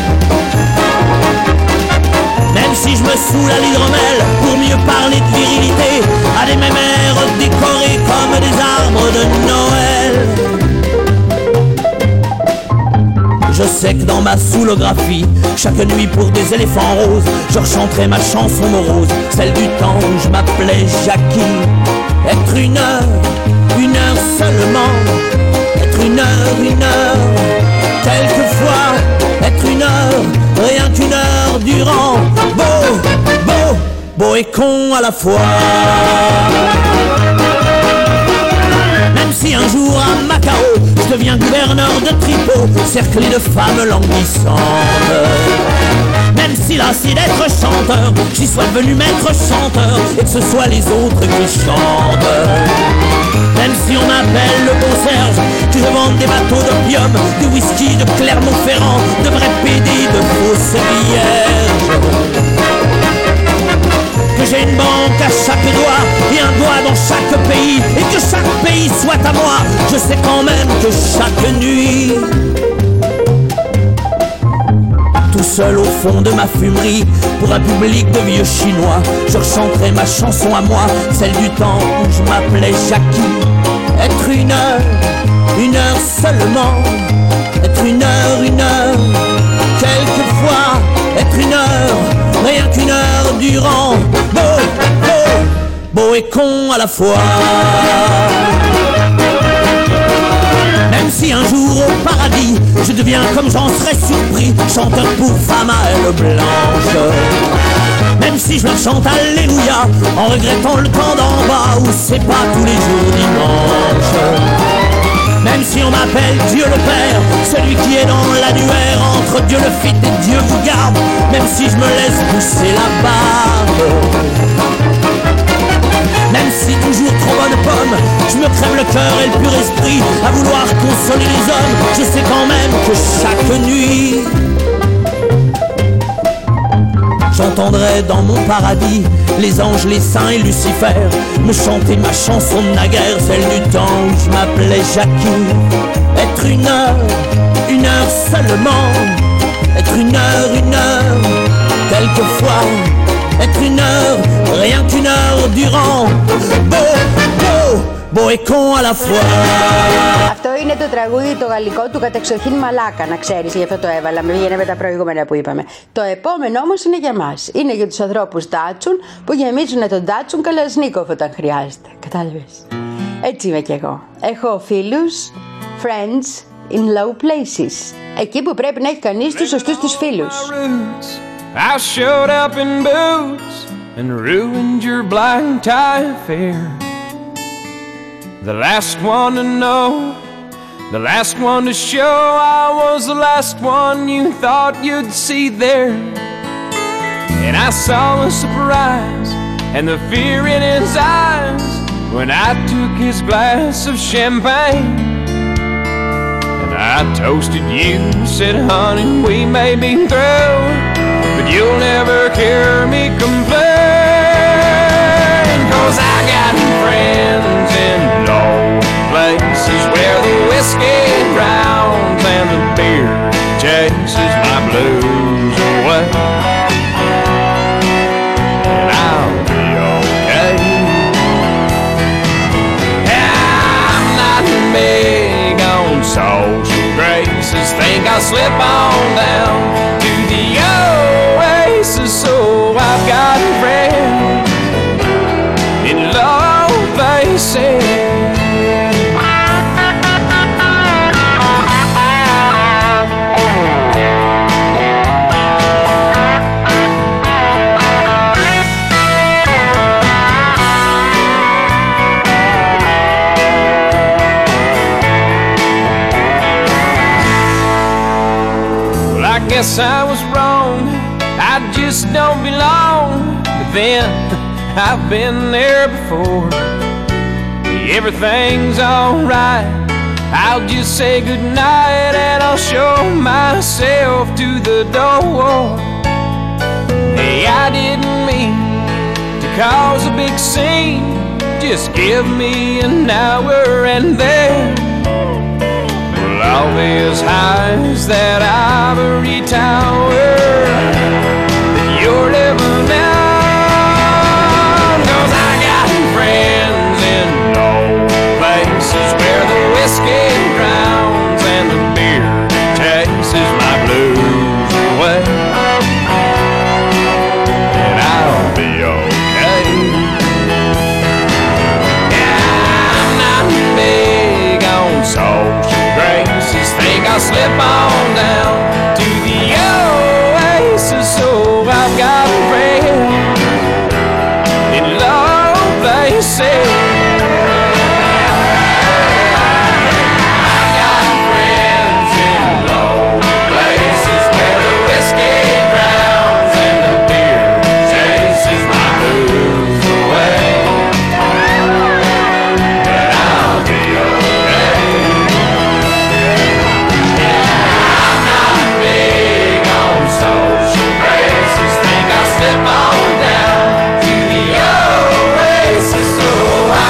Même si je me saoule à l'hydromel pour mieux parler de virilité à des mémères décorées comme des arbres de Noël. Je sais que dans ma soulographie, chaque nuit pour des éléphants roses, je rechanterai ma chanson morose, celle du temps où je m'appelais Jackie. Être une heure, une heure seulement, être une heure, une heure, quelquefois, être une heure, rien qu'une heure durant, beau, beau, beau et con à la fois. Même si un jour à Macao, je deviens gouverneur de Tripot, cerclé de femmes languissantes. Même si lassé d'être chanteur, j'y sois devenu maître chanteur, et que ce soit les autres qui chantent. Même si on m'appelle le concierge, que je vende des bateaux d'opium, du whisky de Clermont-Ferrand, de vrais pédés, de fausses vierges. Que j'ai une banque à chaque doigt et un doigt dans chaque pays, et que chaque pays soit à moi, je sais quand même que chaque nuit, tout seul au fond de ma fumerie, pour un public de vieux chinois, je rechanterai ma chanson à moi, celle du temps où je m'appelais Jackie. Être une heure, une heure seulement, être une heure, une heure, quelquefois, être une heure, rien qu'une heure durant, beau, beau, beau et con à la fois. Même si un jour au paradis, je deviens comme j'en serais surpris, chanteur pour femme à elle blanche. Même si je leur chante Alléluia, en regrettant le temps d'en bas, où c'est pas tous les jours dimanche. Même si on m'appelle Dieu le Père, celui qui est dans l'annuaire entre Dieu le Fit et Dieu vous garde, même si je me laisse pousser la barbe. Même si toujours trop bonne pomme, je me crève le cœur et le pur esprit à vouloir consoler les hommes, je sais quand même que chaque nuit j'entendrai dans mon paradis les anges, les saints et Lucifer me chanter ma chanson de naguère, celle du temps où je m'appelais Jackie. Être une heure, une heure seulement, être une heure, une heure, quelquefois, être une heure, rien qu'une heure durant, beau, beau, beau et con à la fois. Αυτό είναι το τραγούδι το γαλλικό του κατεξοχήν μαλάκα, να ξέρεις, γι' αυτό το έβαλα, με βγαίνει με τα προηγούμενα που είπαμε. Το επόμενο όμως είναι για μας, είναι για τους ανθρώπους Ντάτσουν που γεμίζουν τον Ντάτσουν Καλασνίκοφ όταν χρειάζεται, κατάλαβες. Έτσι είμαι κι εγώ, έχω φίλους, friends in low places, εκεί που πρέπει να έχει κανείς τους σωστούς τους φίλους. I showed up in boots and ruined your black tie affair. The last one to know, the last one to show I was the last one you thought you'd see there. And I saw the surprise and the fear in his eyes when I took his glass of champagne. And I toasted you, said honey, we may be through, but you'll never hear me complain. 'Cause I got friends in low places where the whiskey drowns and the beer chases my blues away. And I'll be okay. I'm not big on social graces, think I'll slip on down to the oasis, so I've got friends in low places. Well, I guess I was wrong, I just don't belong, but then I've been there before. Everything's alright, I'll just say goodnight and I'll show myself to the door. Hey, I didn't mean to cause a big scene, just give me an hour and then well, all these highs that ivory tower that you're living down. 'Cause I got friends in low places where the whiskey drowns and the beer chases my blues away. And I'll be okay. Yeah, I'm not big on social graces, think I'll slip on down to the oasis, so I've got friends in low places. Slip on down to the oasis, so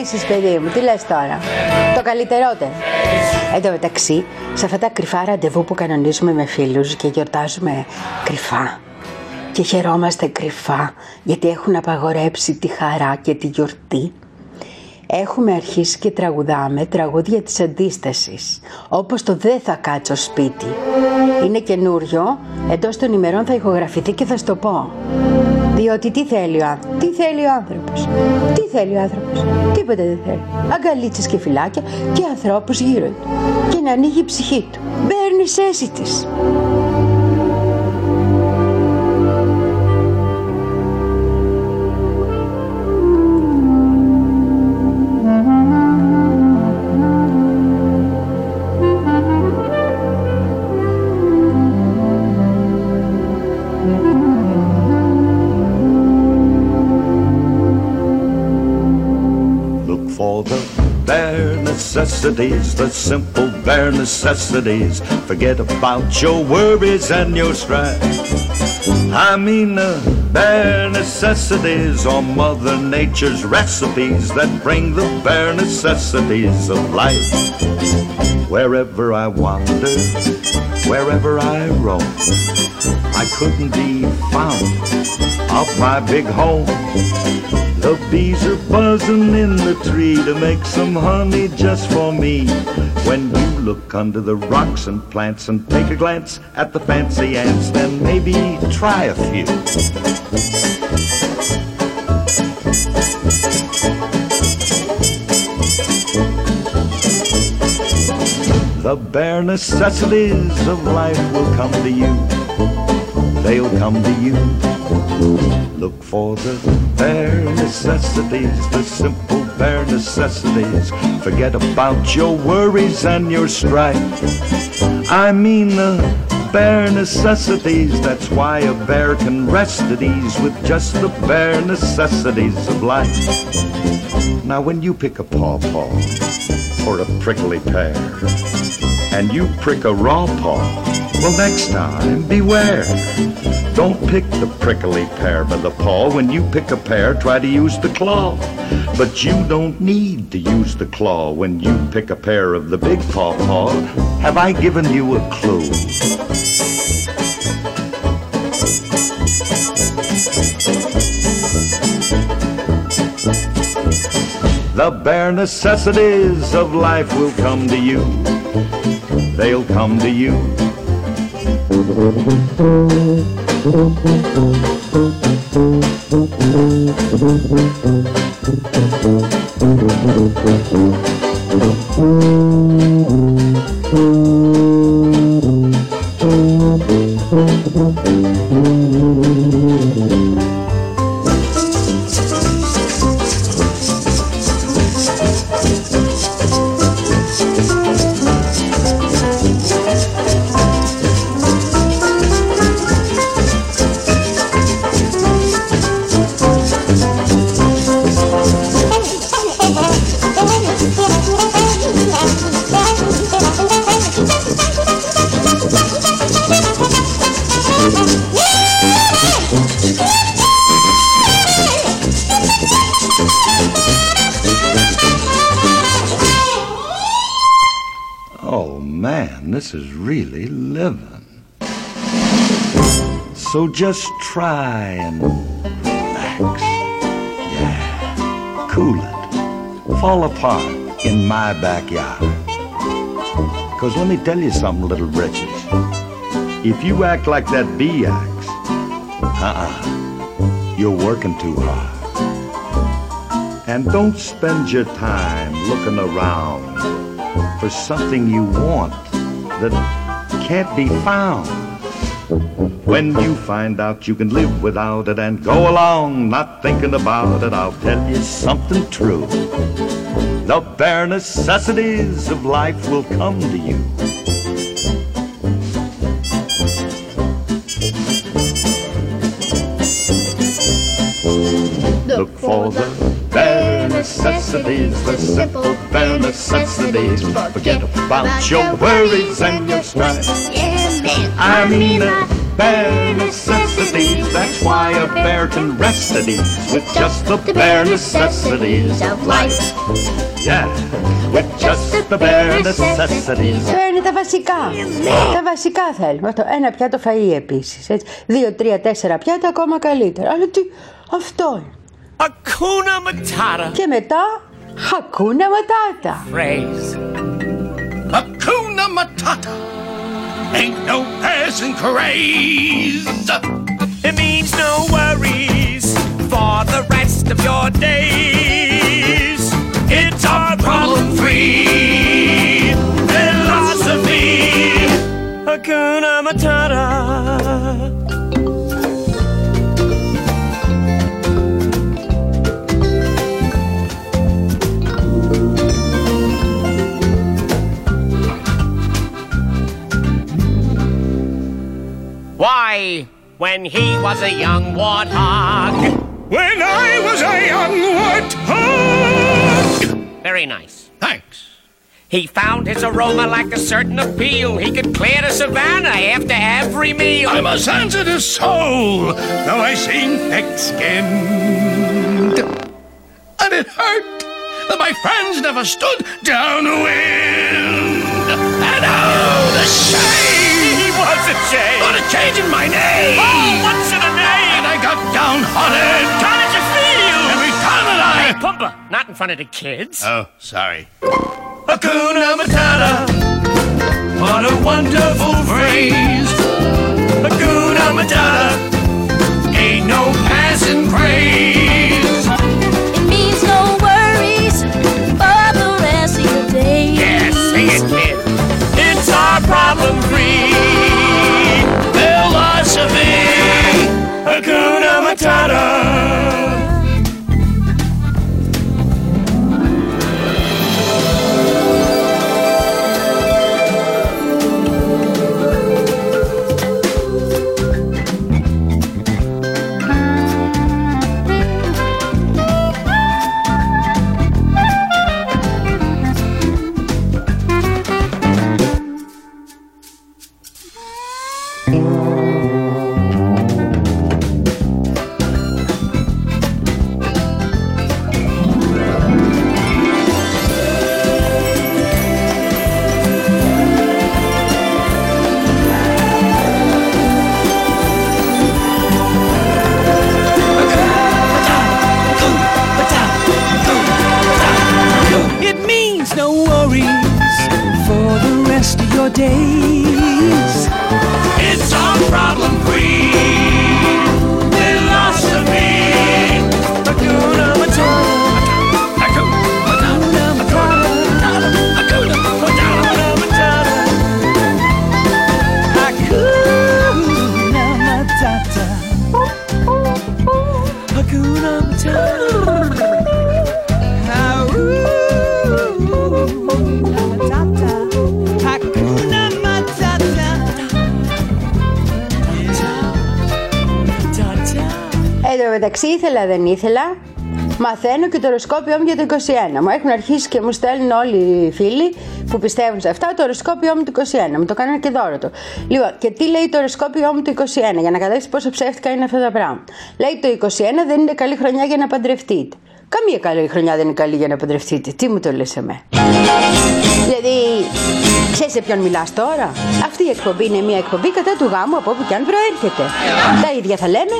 ζήσεις, παιδί μου, τι λες τώρα? Το καλύτερότερο. Εν τω μεταξύ, σε αυτά τα κρυφά ραντεβού που κανονίζουμε με φίλους και γιορτάζουμε κρυφά και χαιρόμαστε κρυφά γιατί έχουν απαγορέψει τη χαρά και τη γιορτή, έχουμε αρχίσει και τραγουδάμε τραγούδια της αντίστασης, όπως το «Δεν θα κάτσω σπίτι». Είναι καινούριο, εντός των ημερών θα ηχογραφηθεί και θα στο πω. Διότι τι θέλει ο άνθρωπος, τι θέλει ο άνθρωπος, τι θέλει ο άνθρωπος, τίποτα δεν θέλει. Αγκαλίτσες και φυλάκια και ανθρώπους γύρω του και να ανοίγει η ψυχή του. Bare necessities. Necessities, the simple bare necessities. Forget about your worries and your strife. I mean the bare necessities are Mother Nature's recipes that bring the bare necessities of life. Wherever I wander, wherever I roam, I couldn't be found of my big home. The bees are buzzing in the tree to make some honey just for me. When you look under the rocks and plants and take a glance at the fancy ants, then maybe try a few. The bare necessities of life will come to you. They'll come to you. Look for the bare necessities, the simple bare necessities. Forget about your worries and your strife. I mean the bare necessities. That's why a bear can rest at ease with just the bare necessities of life. Now when you pick a pawpaw or a prickly pear and you prick a raw paw, well, next time beware. Don't pick the prickly pear by the paw. When you pick a pear, try to use the claw. But you don't need to use the claw when you pick a pear of the big pawpaw. Have I given you a clue? The bare necessities of life will come to you. They'll come to you. This is really living. So just try and relax. Yeah, cool it. Fall apart in my backyard. Because let me tell you something, little britches. If you act like that bee acts, uh-uh, you're working too hard. And don't spend your time looking around for something you want that can't be found. When you find out you can live without it and go along not thinking about it, I'll tell you something true. The bare necessities of life will come to you. Look for the bare necessities, the simple bare necessities. Forget about your worries and your strife. I mean the bare necessities. That's why a bear can rest at ease with just the bare necessities of life. Yeah, with just the bare necessities. Παίρνει τα βασικά. Τα βασικά θέλουμε. Αυτό. Ένα πιάτο φαΐ επίσης. Έτσι. Δύο, τρία, τέσσερα πιάτα ακόμα καλύτερα. Αλλά τι, αυτό είναι. Hakuna Matata. Και μετά, Hakuna Matata. Phrase. Hakuna Matata. Ain't no passing craze. It means no worries for the rest of your days. It's our problem-free philosophy. Hakuna Matata. Why, when he was a young warthog. When I was a young warthog. Very nice. Thanks. He found his aroma lacked a certain appeal. He could clear the savannah after every meal. I'm a sensitive soul, though I seem thick-skinned. And it hurt that my friends never stood downwind. And oh, the shame! What's a shame? What a change in my name! Oh, what's in a name? And I got downhearted. How did you feel? Every time that I... Hey, Pumpa, not in front of the kids. Oh, sorry. Hakuna Matata. What a wonderful phrase. Hakuna Matata. Ain't no passing craze. It means no worries for the rest of your days. Yes, sing it, kid. It's our problem-free philosophy. Hakuna Matata. Days. It's our problem-free philosophy. Hakuna Matata. Hakuna Matata. Hakuna Matata. Hakuna Matata. Hakuna Matata. Εν τω μεταξύ, ήθελα δεν ήθελα, μαθαίνω και το οροσκόπιό μου για το είκοσι ένα. Μου έχουν αρχίσει και μου στέλνουν όλοι οι φίλοι που πιστεύουν σε αυτά το οροσκόπιό μου το είκοσι ένα. Μου το κάνανε και δώρο του. Λοιπόν, και τι λέει το οροσκόπιό μου το είκοσι ένα, για να καταλάβεις πόσο ψεύτικα είναι αυτά τα πράγματα. Λέει το είκοσι ένα δεν είναι καλή χρονιά για να παντρευτείτε. Καμία καλή χρονιά δεν είναι καλή για να παντρευτείτε. Τι μου το λες εμέ? Δηλαδή, ξέρεις σε ποιον μιλάς τώρα? Αυτή η εκπομπή είναι μια εκπομπή κατά του γάμου από όπου και αν προέρχεται. Τα ίδια θα λένε.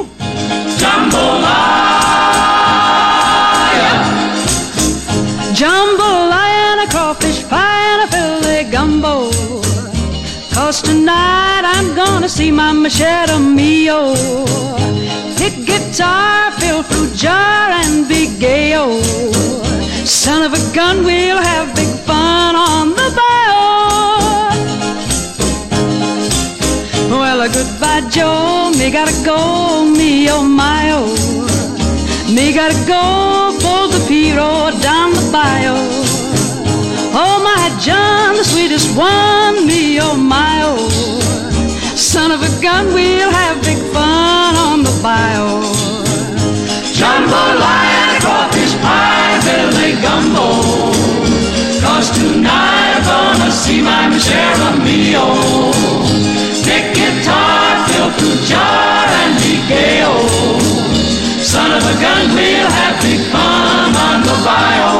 Jambalaya, jambalaya and a crawfish pie and a fillet gumbo. 'Cause tonight I'm gonna see my Machetta Mio. Pick guitar, fill fruit jar and be gay-o. Son of a gun, we'll have big fun on the bayou. Well, a goodbye, Joe, me gotta go, me oh my oh. Me gotta go for the Piro down the bayou. Oh my John, the sweetest one, me oh my oh. Son of a gun, we'll have big fun on the bayou. Jambalaya and a crawfish pie, Billy Gumbo. 'Cause tonight I'm gonna see my Machetta Mio. Pick guitar, fill of gun, we'll have big fun on the bayou.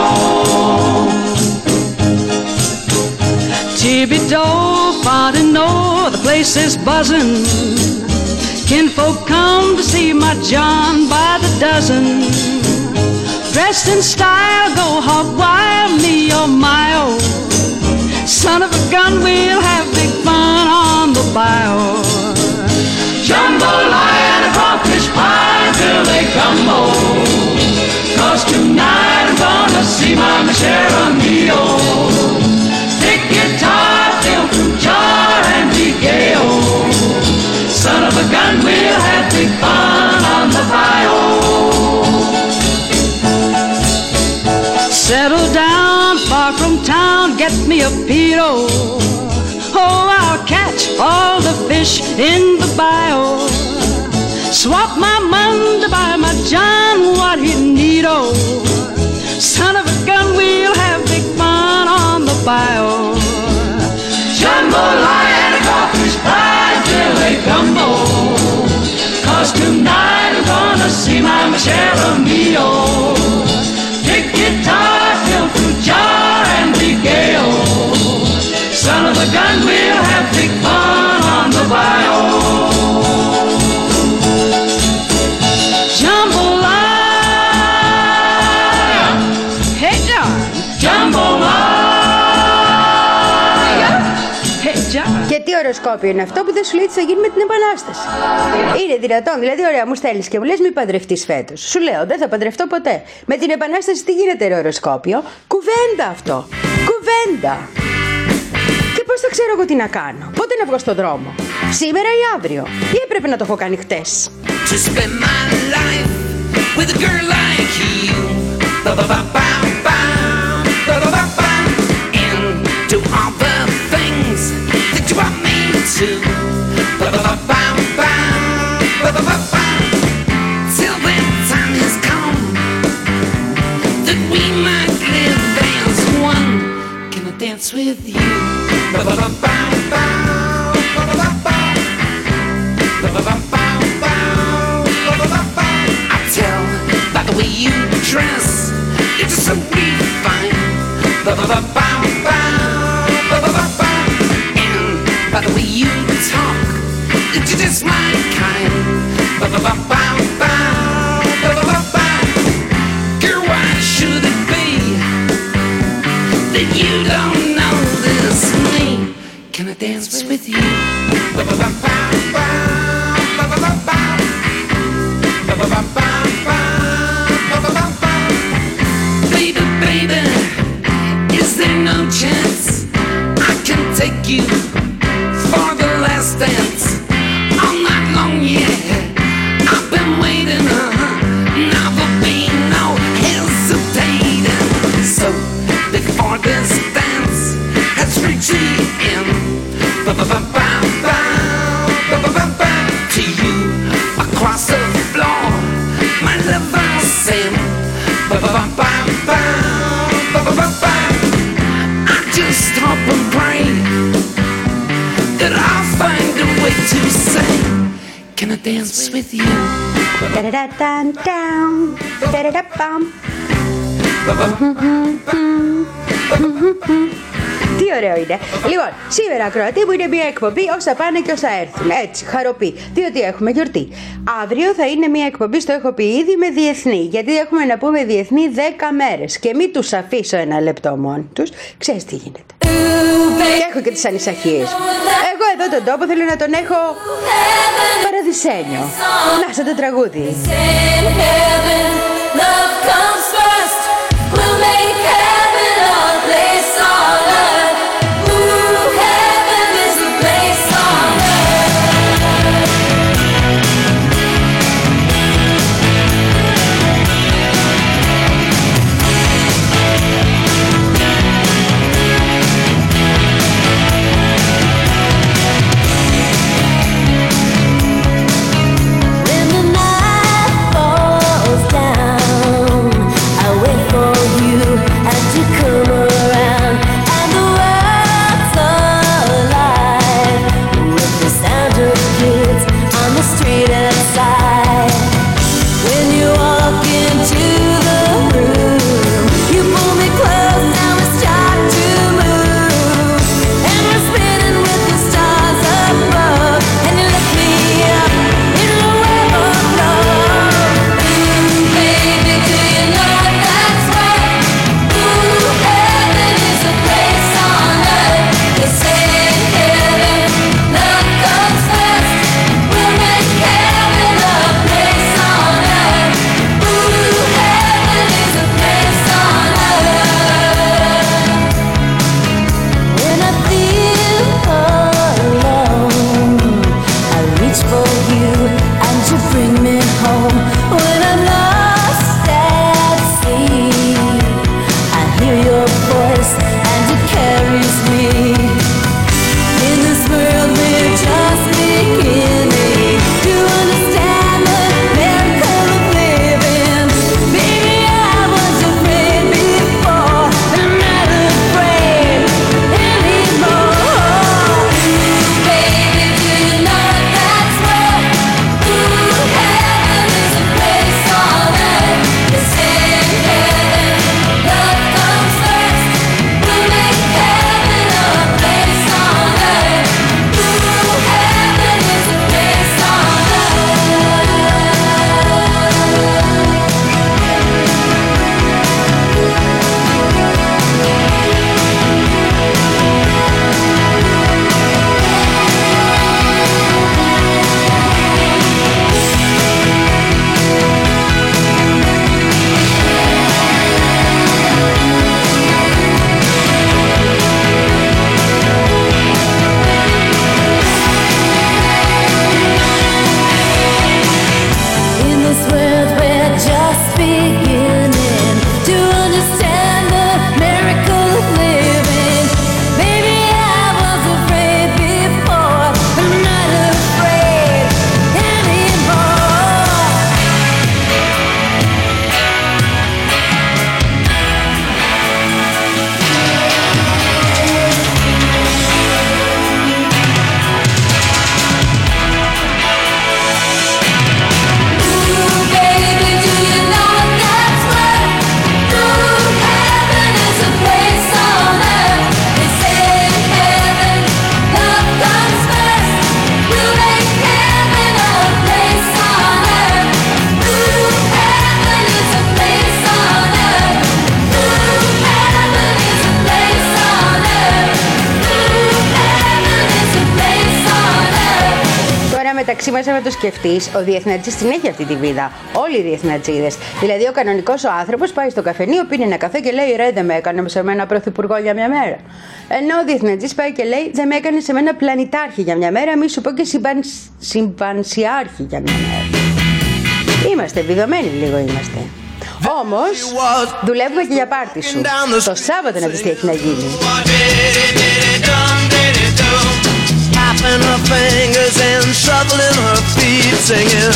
Tibby-do, Fodino, the place is buzzing. Kinfolk come to see my John by the dozen. Dressed in style, go hog wild, me oh my oh. Son of a gun, we'll have big fun on the bayou. Jambalaya and a crawfish pie till they gumbo. 'Cause tonight I'm gonna see my Michelle Mio. Pick guitar, fill through jar and be gay-o. Son of a gun, we'll have big fun on the bayou. Settle down far from town, get me a Pito. Oh, I'll catch all the fish in the bayou. Swap my Monday by my John, what he need-o. Son of a gun, we'll have big fun on the bayou. Jambalaya and a crawfish pie till they gumbo. 'Cause tonight I'm gonna see my Michelle Mio. Pick guitar, fill through jar and be gay-o. Son of a gun, we'll have big fun on the bayou. Jambalaya, hey John. Jambalaya, hey John. Και τι οροσκόπιο είναι αυτό που δεν σου λέει τι θα γίνει με την Επανάσταση? Είναι δυνατόν? Δηλαδή, ωραία, μου στέλνεις και μου λες μη παντρευτείς φέτος. Σου λέω δεν θα παντρευτώ ποτέ. Με την Επανάσταση τι γίνεται, ρε οροσκόπιο? Κουβέντα αυτό. Κουβέντα. Και πώς θα ξέρω εγώ τι να κάνω? Πότε να βγω στον δρόμο? Σήμερα ή αύριο? Ή έπρεπε να το έχω κάνει χτες? To spend my life with a girl like you. Ba-ba-ba-ba-ba, ba-ba-ba-ba. And do all the things that you want me to. Ba-ba-ba-ba-ba, ba-ba-ba-ba. Till that time has come that we might live as one. Can I dance with you? Ba-ba-ba-ba-ba, ba-ba-ba-ba. Ba-ba-ba-ba. Tell by the way you dress, you're just so refined. Ba-ba-ba-ba-ba, ba-ba-ba-ba. And by the way you talk, you're just my kind. Ba-ba-ba-ba-ba, ba-ba-ba-ba. Girl, why should it be that you don't notice me? Can I dance with you? Ba-ba-ba-ba-ba, ba-ba-ba-ba. Baby, baby, is there no chance I can take you for the last dance? All night long, yeah, I've been waiting, uh-huh. Never be no hesitating. So before this dance has reached the end, ba-ba-ba-ba-ba, ba-ba-ba-ba. To you across the floor, my love I'll sing. Ba-ba-ba-ba-ba, ba-ba-ba-ba. I just hope and pray that I'll find a way to say, can I dance with you? Da-da-da-dun-dun, da-da-da-bum. Τι ωραίο είναι. Λοιπόν, σήμερα ακροατή μου είναι μια εκπομπή όσα πάνε και όσα έρθουν. Έτσι, χαροπή. Διότι έχουμε γιορτή. Αύριο θα είναι μια εκπομπή, το έχω πει ήδη, με διεθνή. Γιατί έχουμε να πούμε διεθνή δέκα μέρες. Και μην τους αφήσω ένα λεπτό μόνοι τους. Ξέρεις τι γίνεται. Και έχω και τις ανησυχίες. Εγώ εδώ τον τόπο θέλω να τον έχω παραδεισένιο. Να, σαν το τραγούδι. μεταξύ μας, να το σκεφτείς, ο διεθνατζής την έχει αυτή τη βίδα. Όλοι οι διεθνατζίδες. Δηλαδή, ο κανονικός ο άνθρωπος πάει στο καφενείο, πίνει ένα καφέ και λέει: ρε, δεν με έκανε σε μένα πρωθυπουργό για μια μέρα. Ενώ ο διεθνατζής πάει και λέει: δεν με έκανε σε μένα πλανητάρχη για μια μέρα, μη σου πω και συμπαν... συμπανσιάρχη για μια μέρα. Είμαστε βιδωμένοι λίγο, είμαστε. Όμως, δουλεύουμε και για πάρτι σου. Το Σάββατο να δεις τι έχει να γίνει. Tapping her fingers and shuffling her feet, singing.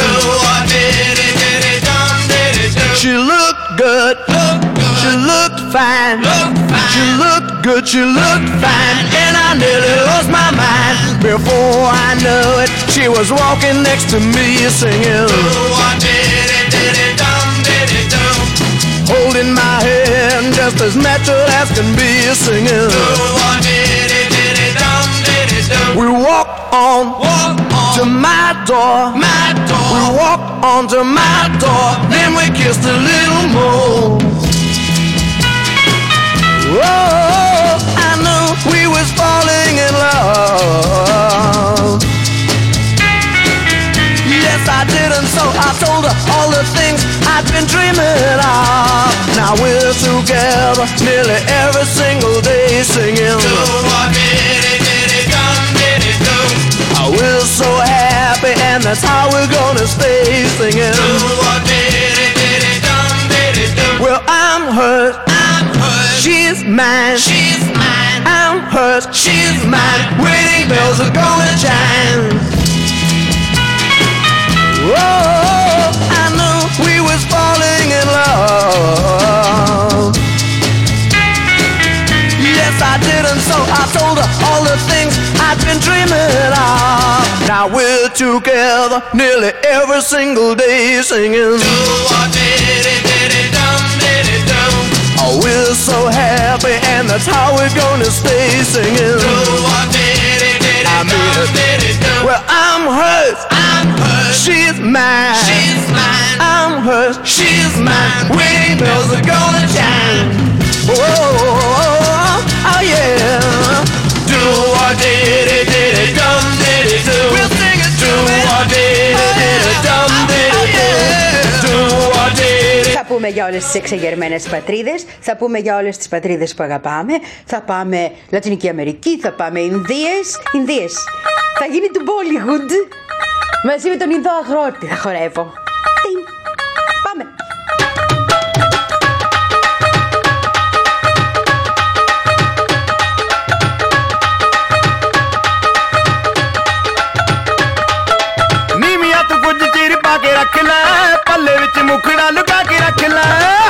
She looked good. She looked fine. She looked good. She looked fine. And I nearly lost my mind. Before I knew it, she was walking next to me, singing. Holding my hand just as natural as can be, singing. We walked on, walk on to my door. my door. We walked on to my door. Then we kissed a little more. Oh, I knew we was falling in love. Yes, I did, and so I told her all the things I'd been dreaming of. Now we're together nearly every single day, singing. We're so happy, and that's how we're gonna stay, singing. Well, I'm hers, I'm hers. She's mine, she's mine. I'm hers, she's mine. Wedding bells are gonna chime. Oh, I knew we was falling in love. Yes, I did, and so I told her all the things I've been dreaming of. Now we're together nearly every single day, singing. Oh, we're so happy, and that's how we're gonna stay, singing. I mean it. Well, I'm hers, I'm hers. She's mine, she's mine. I'm hers, she's mine. Wedding bells are gonna chime. Oh, oh yeah. Do what did it, did it, dum did it do. We'll sing it. Do what did it, did it, dum did it do. Do what did it. Θα πούμε για όλες τις εξεγερμένες πατρίδες, θα πούμε για όλες τις πατρίδες που αγαπάμε, θα πάμε Λατινική Αμερική, θα πάμε Ινδίες, Ινδίες. Θα γίνει του Bollywood μαζί με τον Ινδό αγρότη θα χορεύω. Πάμε. के रख ले पल्ले विच मुखड़ा लुका के रख ले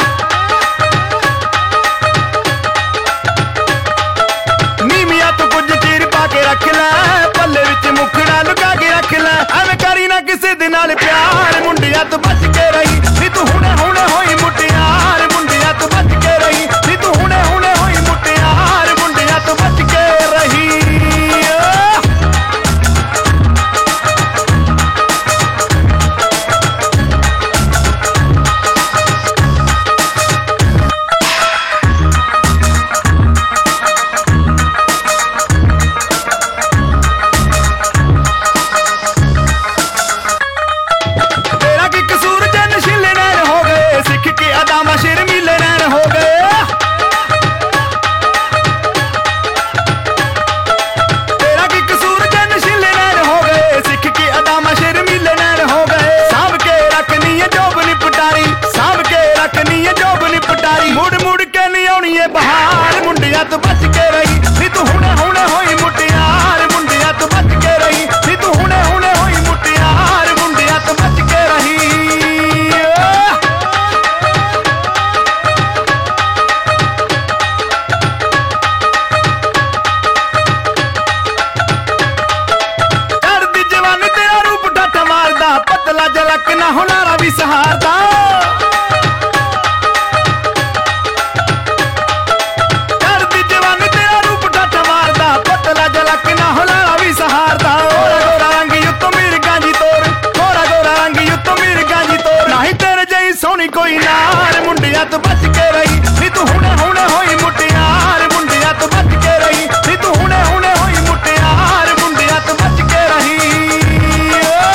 नीमिया तो कुछ चीर पा के रख ले पल्ले विच मुखड़ा लुका के रख ले एवें करी ना किसे दे नाल प्यार मुंडिया तो बच के रही नी तू हुणे हुणे होई मुटियार मुंडिया तो बच के रही नी तू हुणे हुणे होई मुटियार मुंडिया तो बच के रही तो बच के रही नी तू हुणे हुणे होई मुटियार मुंडिया तो बच के रही नी तू हुणे हुणे होई मुटियार मुंडिया तो बच के रही चढ़दी जवानी तेरा रूप डट मारदा पतला जलक ना हुनारा भी सहारदा कोई नार मुंडिया तो बच के रही नी तू हुणे हुणे होई मुटियार मुंडिया तो बच के रही नी तू हुणे हुणे होई मुटियार मुंडिया तो बच के रही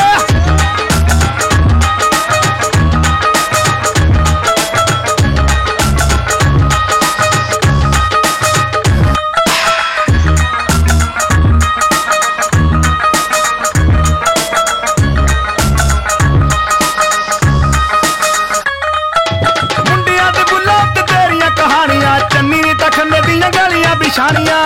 ਕਹਾਣੀਆਂ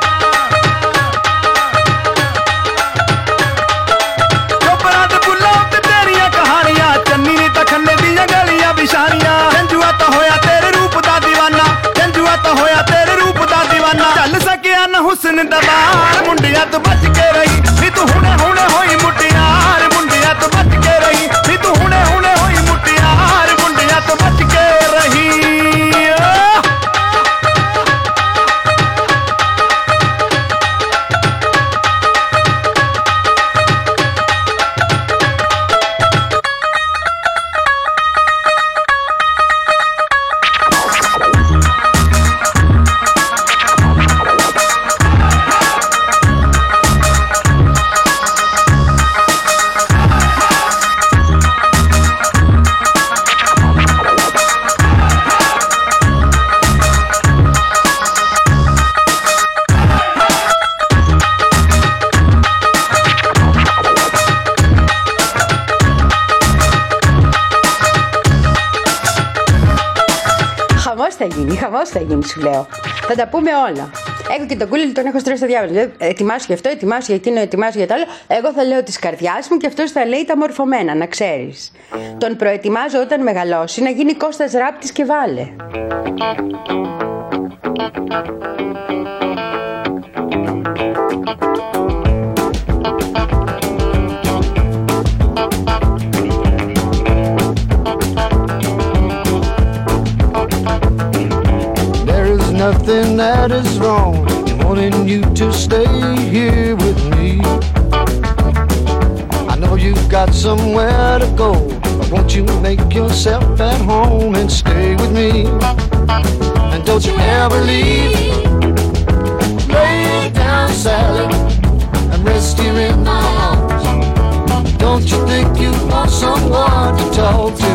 ਚੋਪਰਾਂ ਦੇ ਬੁੱਲਾਂ ਤੇ ਤੇਰੀਆਂ ਕਹਾਣੀਆਂ ਚੰਨੀ ਨੇ ਤਾਂ ਖੰਨੇ ਦੀਆਂ ਗਲੀਆਂ ਵਿਛਾਣੀਆਂ ਜੰਜੂਆ ਤਾਂ ਹੋਇਆ ਤੇਰੇ ਰੂਪ ਦਾ دیਵਾਨਾ ਜੰਜੂਆ ਤਾਂ ਹੋਇਆ ਤੇਰੇ ਰੂਪ ਦਾ دیਵਾਨਾ ਚੱਲ ਸਕਿਆ ਨਾ ਹੁਸਨ ਦਾ ਬਾਹਰ ਮੁੰਡਿਆਂ ਤੋਂ ਬਚ ਕੇ ਰਹੀ ਵੀ ਤੂੰ ਹੁਣੇ ਹੁਣੇ ਹੋਈ ਮੁਟਿਆਰ ਮੁੰਡਿਆਂ ਤੋਂ ਬਚ ਕੇ ਰਹੀ ਵੀ ਤੂੰ ਹੁਣੇ ਹੁਣੇ ਹੋਈ ਮੁਟਿਆਰ ਮੁੰਡਿਆਂ ਤੋਂ ਬਚ ਕੇ ਰਹੀ Θα γίνει, χαμός θα γίνει, σου λέω. Θα τα πούμε όλα. Εγώ και τον Κούλι τον έχω στρώσει στο διάβολο. Λέω, ετοιμάσου για αυτό, ετοιμάσου για εκείνο, ετοιμάσου για το άλλο. Εγώ θα λέω τη καρδιά μου και αυτός θα λέει τα μορφωμένα, να ξέρεις. Τον προετοιμάζω όταν μεγαλώσει να γίνει Κώστας Ράπτης και Βάλε. Nothing that is wrong in wanting you to stay here with me. I know you've got somewhere to go, but won't you make yourself at home and stay with me? And don't you ever leave. Lay down, Sally, and rest here in my arms. Don't you think you want someone to talk to?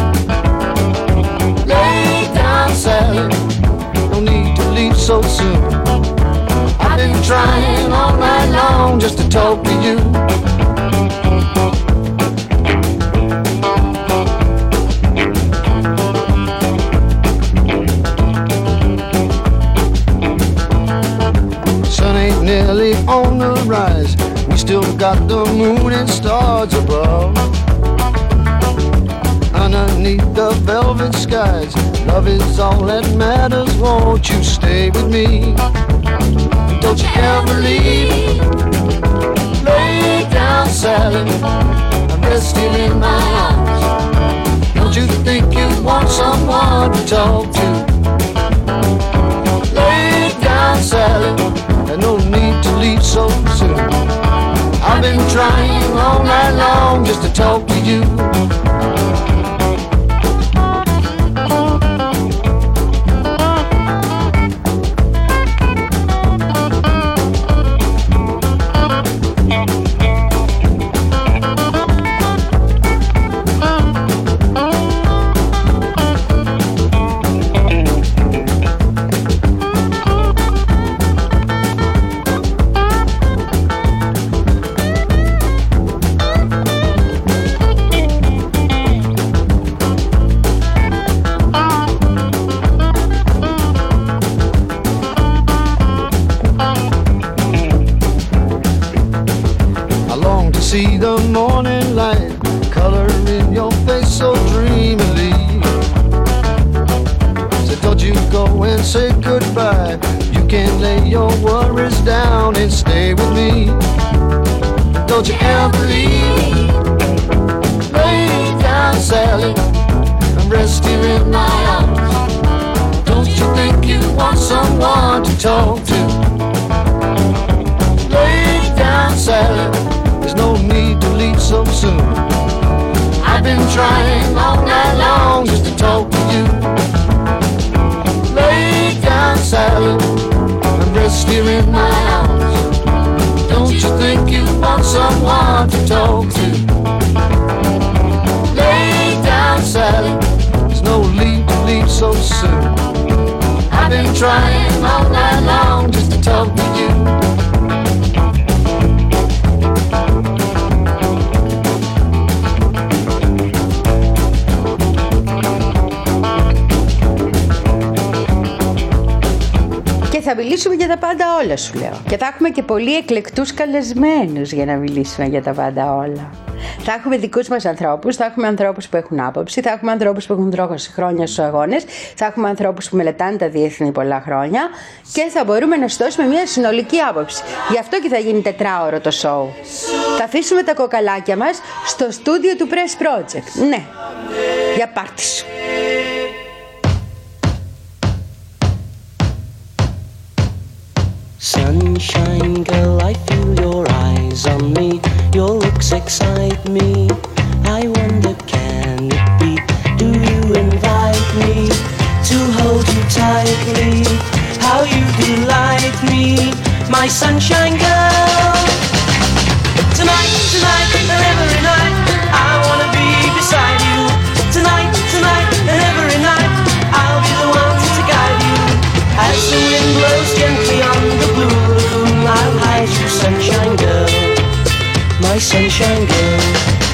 Lay down, Sally, no need to leave so soon. I've been trying all night long just to talk to you. Sun ain't nearly on the rise. We still got the moon and stars above. Underneath the velvet skies, love is all that matters. Won't you stay with me? Don't you ever leave. Lay down, Sally, and rest here in my arms. Don't you think you want someone to talk to? Lay down, Sally, there's no need to leave so soon. I've been trying all night long just to talk to you. See the morning light color in your face so dreamily. So don't you go and say goodbye. You can lay your worries down and stay with me. Don't you ever leave. Lay down, Sally, and rest here in my arms. Don't you think you want someone to talk to? Lay down, Sally, there's no need to leave so soon. I've been trying all night long just to talk to you. Lay down, Sally, and rest here in my arms. Don't you think you want someone to talk to? Lay down, Sally, there's no need to leave so soon. I've been trying all night long just to talk to you. θα θα μιλήσουμε για τα πάντα όλα, σου λέω. Και θα έχουμε και πολύ εκλεκτούς καλεσμένους για να μιλήσουμε για τα πάντα όλα. Θα έχουμε δικούς μας ανθρώπους, θα έχουμε ανθρώπους που έχουν άποψη, θα έχουμε ανθρώπους που έχουν τρόχωση χρόνια στους αγώνες, θα έχουμε ανθρώπους που μελετάνε τα διεθνή πολλά χρόνια και θα μπορούμε να σου δώσουμε μια συνολική άποψη. Γι' αυτό και θα γίνει τετράωρο το show. Θα αφήσουμε τα κοκαλάκια μας στο στούντιο του Press Project. Ναι, για πάρτι σου. Sunshine girl, I feel your eyes on me. Your looks excite me. I wonder, can it be? Do you invite me to hold you tightly? How you delight me, my sunshine girl. Tonight, tonight, and every night, I wanna be beside you. Tonight, tonight, and every night, I'll be the one to guide you. As the wind blows gently on the blue lagoon, I'll hide you, sunshine girl, my sunshine girl.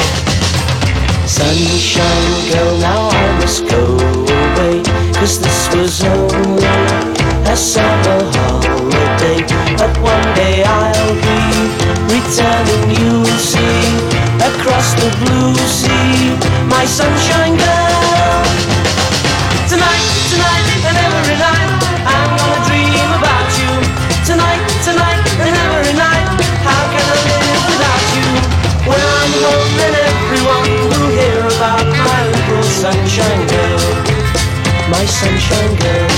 Sunshine girl, now I must go away, 'cause this was only a summer holiday. But one day I'll be returning, you'll see, across the blue sea, my sunshine girl. Tonight, tonight, and every night, I'm gonna dream about you. Tonight, tonight, and every night, how can I live without you? When I'm home, then everyone will hear about my little sunshine girl, my sunshine girl.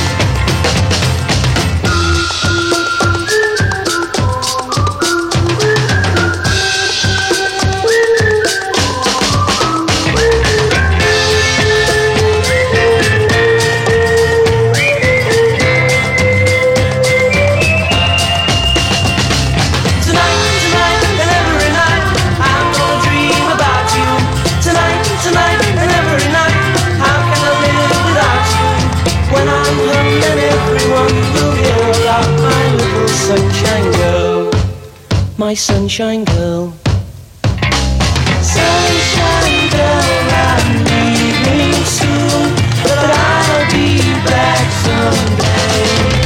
My sunshine girl. Sunshine girl, I'm leaving soon, but I'll be back someday.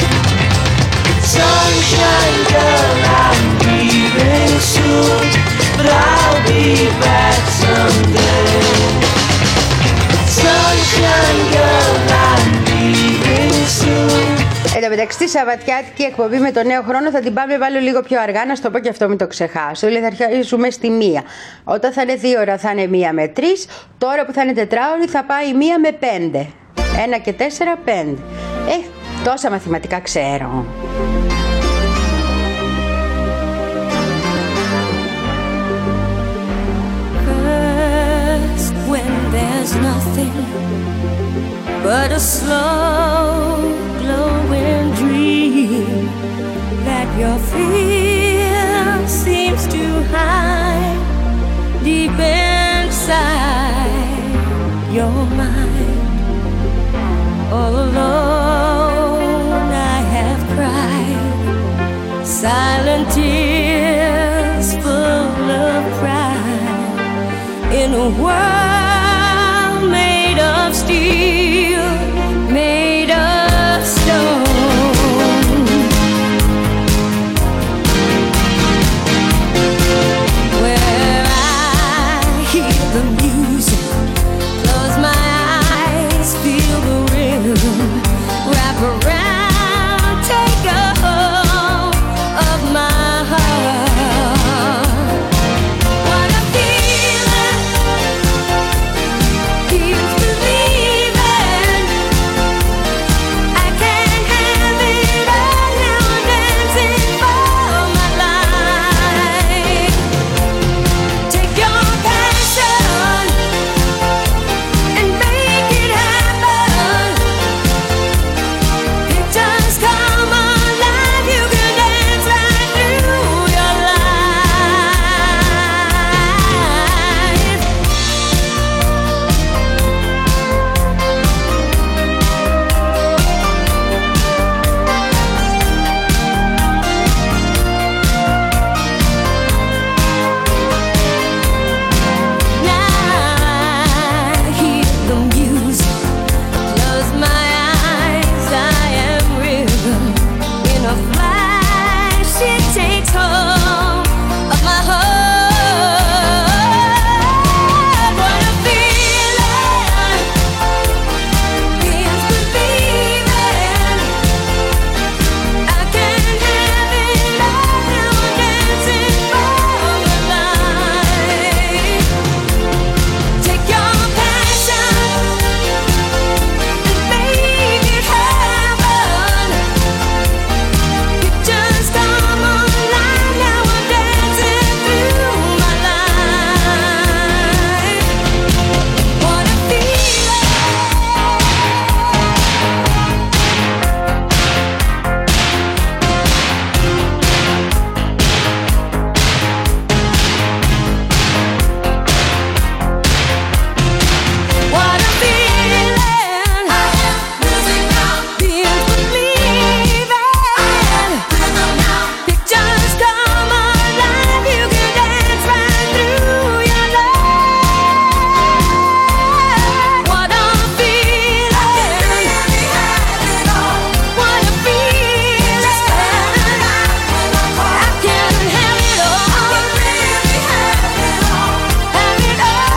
Sunshine girl, I'm leaving soon, but I'll be back someday. Sunshine girl, I'm leaving soon. Εν τω μεταξύ, τη Σαββατιάτικη εκπομπή με τον νέο χρόνο θα την πάμε βάλω λίγο πιο αργά, να στο πω και αυτό μην το ξεχάσω. Δηλαδή θα αρχίσουμε στη μία. Όταν θα είναι δύο ώρα θα είναι μία με τρεις. Τώρα που θα είναι τετράωρη θα πάει μία με πέντε. Ένα και τέσσερα, πέντε. Ε, τόσα μαθηματικά ξέρω. First, when there's nothing but a slow glowing dream that your fear seems to hide deep inside your mind. All alone I have cried silent tears full of pride in a world made of steel, made of stone. Where I hear the music, close my eyes, feel the rhythm, wrap around, take a hold of my heart. What a feeling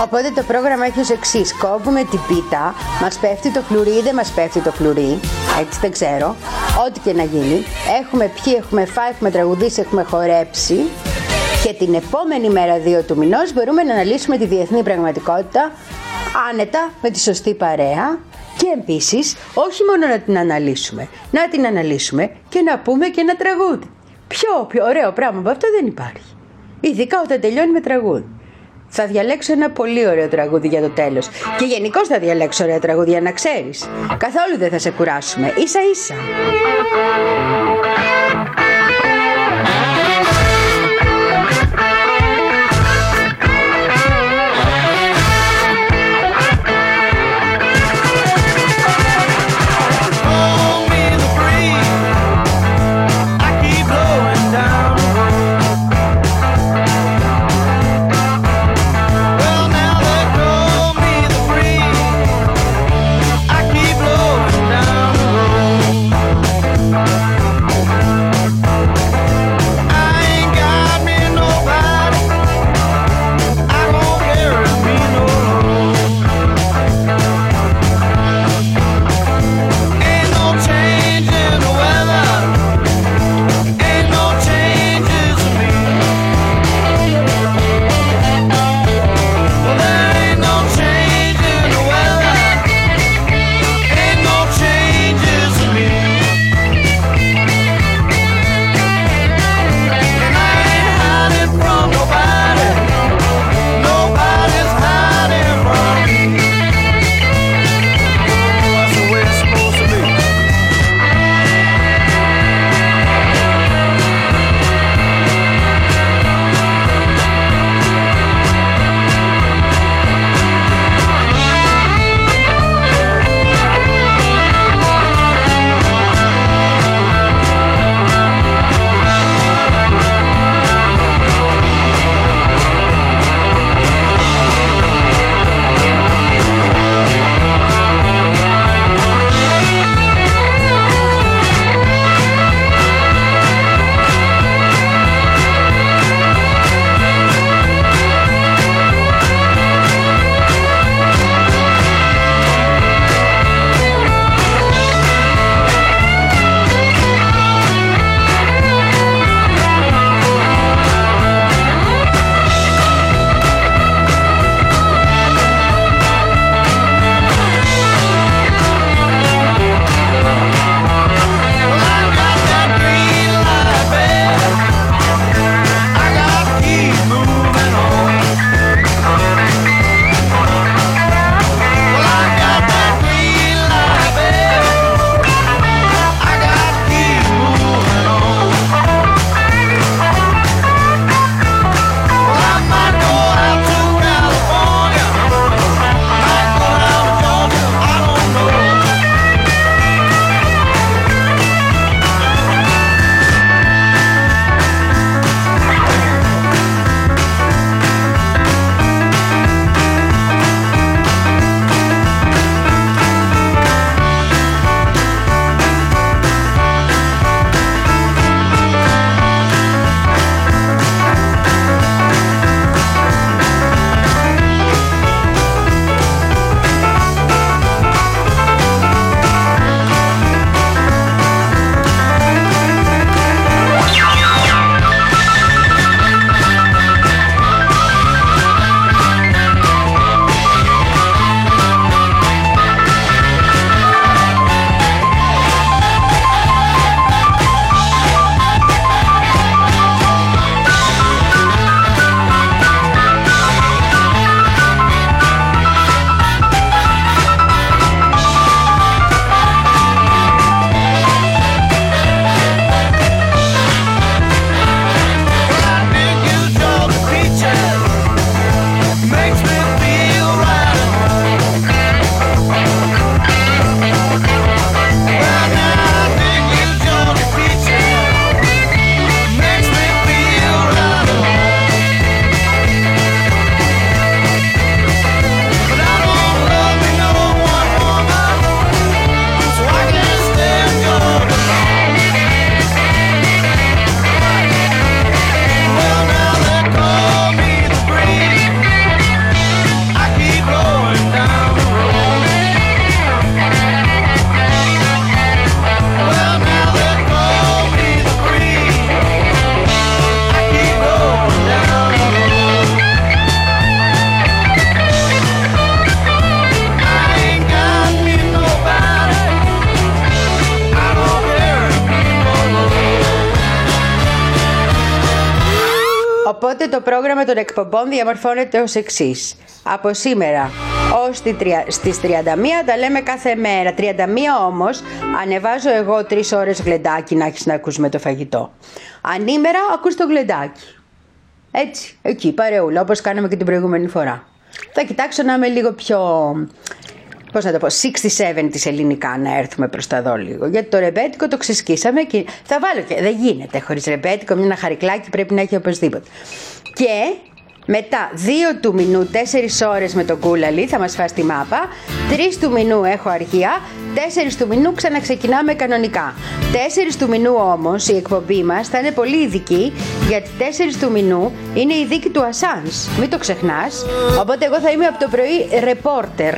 Οπότε το πρόγραμμα έχει ως εξής. Κόβουμε την πίτα, μας πέφτει το φλουρί ή δεν μας πέφτει το φλουρί, έτσι δεν ξέρω, ό,τι και να γίνει. Έχουμε πιει, έχουμε φάει, έχουμε τραγουδήσει, έχουμε χορέψει και την επόμενη μέρα δύο του μηνός μπορούμε να αναλύσουμε τη διεθνή πραγματικότητα άνετα, με τη σωστή παρέα και επίσης όχι μόνο να την αναλύσουμε, να την αναλύσουμε και να πούμε και ένα τραγούδι. Πιο, πιο ωραίο πράγμα από αυτό δεν υπάρχει. Ειδικά όταν τελειώνει με τραγούδι. Θα διαλέξω ένα πολύ ωραίο τραγούδι για το τέλος. Και γενικώς θα διαλέξω ωραία τραγούδια, να ξέρεις. Καθόλου δεν θα σε κουράσουμε, ίσα ίσα. I Οπότε το πρόγραμμα των εκπομπών διαμορφώνεται ως εξής. Από σήμερα ως στις τριάντα μία τα λέμε κάθε μέρα. τριάντα μία όμως ανεβάζω εγώ τρεις ώρες γλεντάκι να έχεις να ακούς με το φαγητό. Ανήμερα ακούς το γλεντάκι. Έτσι, εκεί παρεούλα, όπως κάναμε και την προηγούμενη φορά. Θα κοιτάξω να είμαι λίγο πιο, πώς να το πω, εξήντα εβδομήντα ελληνικά, να έρθουμε προς τα δω λίγο. Γιατί το ρεμπέτικο το ξεσκίσαμε και θα βάλω και δεν γίνεται χωρίς ρεμπέτικο, μια χαρικλάκι πρέπει να έχει οπωσδήποτε. Και μετά δύο του μηνού, τέσσερις ώρες με το κούλαλι, θα μας φας τη μάπα. Τρεις του μηνού έχω αρχεία, τέσσερις του μηνού ξαναξεκινάμε κανονικά. Τέσσερις του μηνού όμως η εκπομπή μας θα είναι πολύ ειδική, γιατί τέσσερις του μηνού είναι η δίκη του Ασάνς. Μην το ξεχνάς. Οπότε εγώ θα είμαι από το πρωί ρεπόρτερ.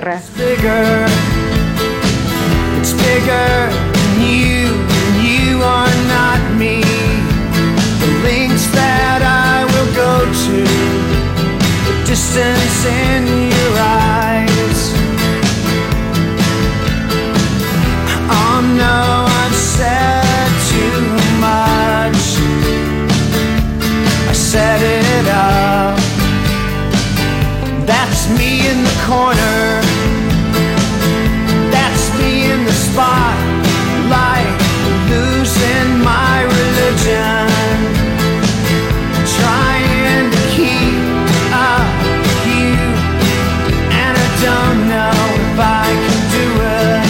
It's bigger than you, and you are not me. The links that I will go to, the distance in your eyes. Oh no, I've said too much. I set it up. That's me in the corner. In the spotlight, losing my religion, trying to keep up with you, and I don't know if I can do it.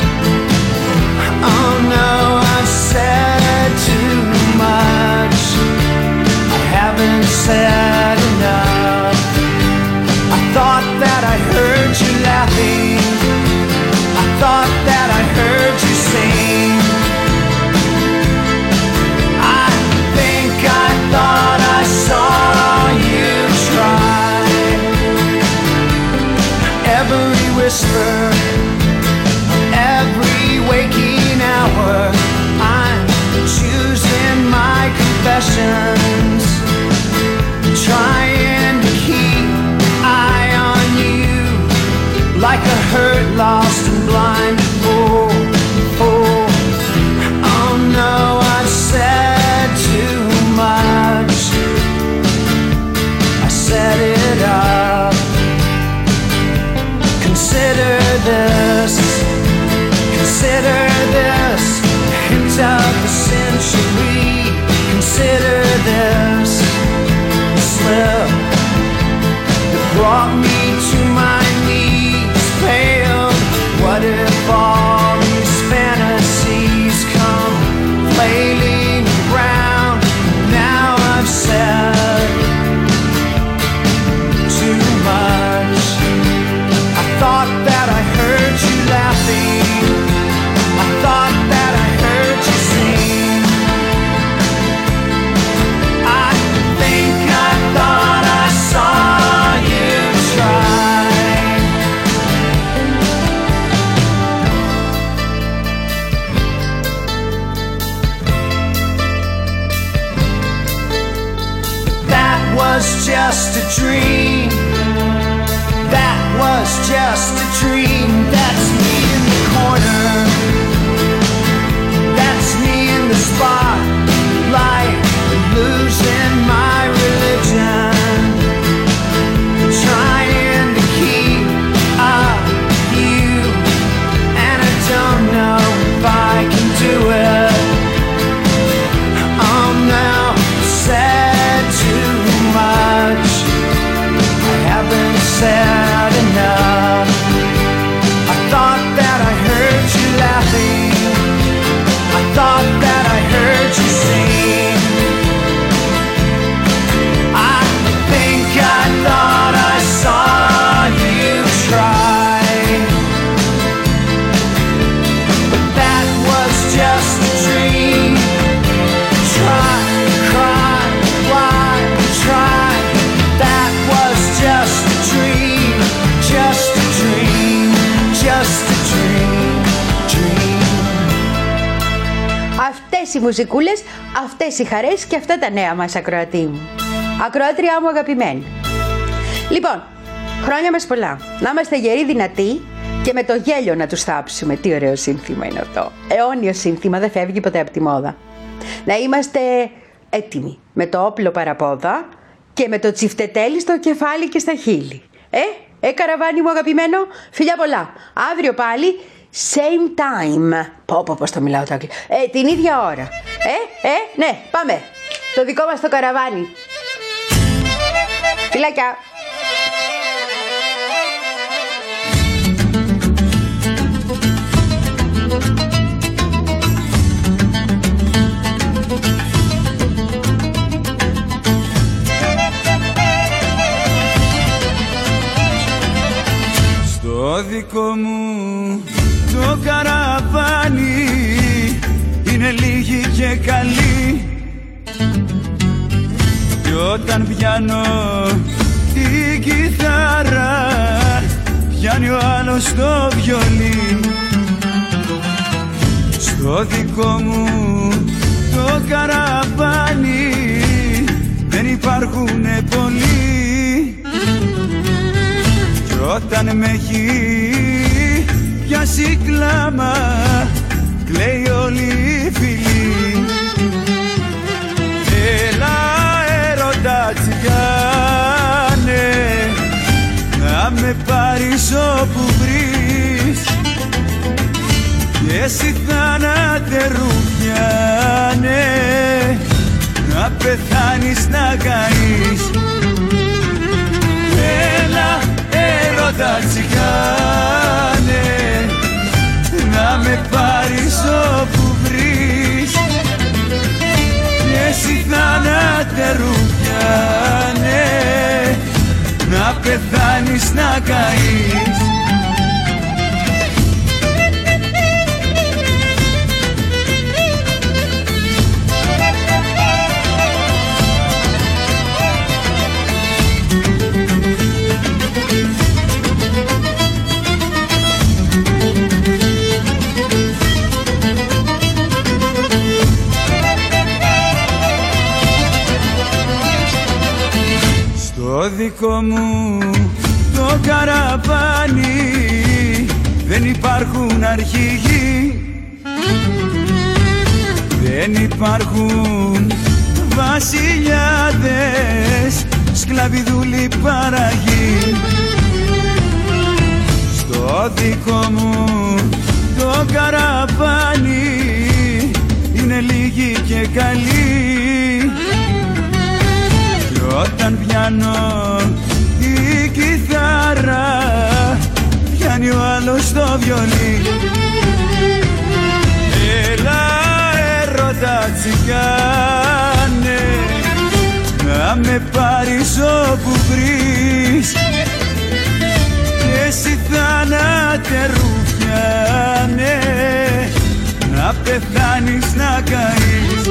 Oh no, I've said too much. I haven't said enough. I thought that I heard you laughing. Thought that I heard you sing. I think I thought I saw you try. Every whisper, every waking hour, I'm choosing my confessions, trying to keep eye on you, like a hurt, lost and blind fool. Oh, oh no, I've said too much. I set it up. Consider this, consider this, hint of the century. Consider this slip that brought me to my knees. Failed. What if all these fantasies come flailing around? Now I've said too much. I thought that I heard you laughing. I thought that I heard you sing. I think I thought I saw you try. Was just a dream. That was just a dream. That's me in the corner. That's me in the spotlight, losing my religion, trying to keep up with you, and I don't know if I can do it. I'm now sad too much. I haven't said enough. I thought that I heard you laughing. I thought that I heard you sing. I think I thought I saw you try. But that was just a dream. Try, cry, why try? That was just a dream, just a dream, just a dream, dream. Αυτές οι μουσικούλες, αυτές οι χαρές και αυτά τα νέα μας, ακροατή μου. Ακροάτριά μου αγαπημένη. Λοιπόν, χρόνια μας πολλά. Να είμαστε γεροί, δυνατοί και με το γέλιο να τους θάψουμε. Τι ωραίο σύνθημα είναι αυτό. Αιώνιο σύνθημα, δεν φεύγει ποτέ από τη μόδα. Να είμαστε έτοιμοι με το όπλο παραπόδα και με το τσιφτετέλι στο κεφάλι και στα χείλη. Ε, ε καραβάνι μου αγαπημένο, φιλιά πολλά. Αύριο πάλι, same time. Πω πω πως το μιλάω το αγγλικό. Ε, την ίδια ώρα. Ε, ε, ναι, πάμε. Το δικό μας το καραβάνι. Φιλάκια. Το δικό μου το καραβάνι είναι λίγοι και καλοί, κι όταν πιάνω την κιθάρα πιάνει ο άλλος το βιολί. Στο δικό μου το καραβάνι δεν υπάρχουνε πολλοί, όταν με έχει πιάσει κλάμα κλαίει όλη η φυλή. Έλα έρωτα τσιγάνε να με πάρεις όπου βρεις, και εσύ θάνατε ρουφιάνε να πεθάνεις να καείς. Έλα έρωτα τσιγάνε να με πάρεις όπου βρεις, και εσύ θάνατε ρουφιάνε να πεθάνεις να καείς. Το δικό μου το καραβάνι δεν υπάρχουν αρχηγοί, δεν υπάρχουν βασιλιάδες, σκλαβιδούλοι παραγοί. Στο δικό μου το καραβάνι είναι λίγοι και καλοί, όταν πιάνω την κιθάρα πιάνει ο άλλος το βιολί. Έλα έρωτα τσιγάνε να με πάρεις όπου βρεις, και εσύ θάνατε ρουφιάνε να πεθάνεις να καείς.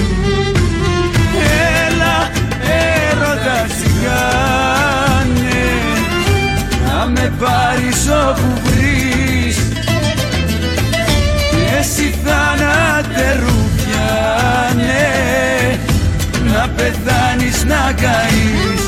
Έλα έρωτα τσιγάνε να με πάρεις όπου βρεις, και εσύ θάνατε ρουφιάνε να πεθάνεις να καείς.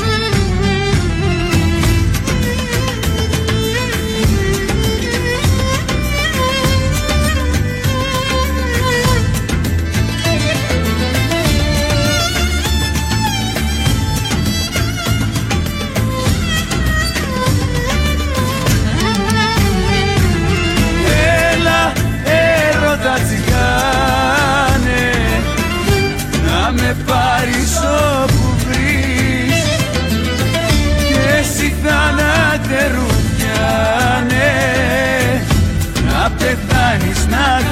Πάρεις όπου βρεις, και εσύ θάνατε ρουφιάνε να πεθάνεις να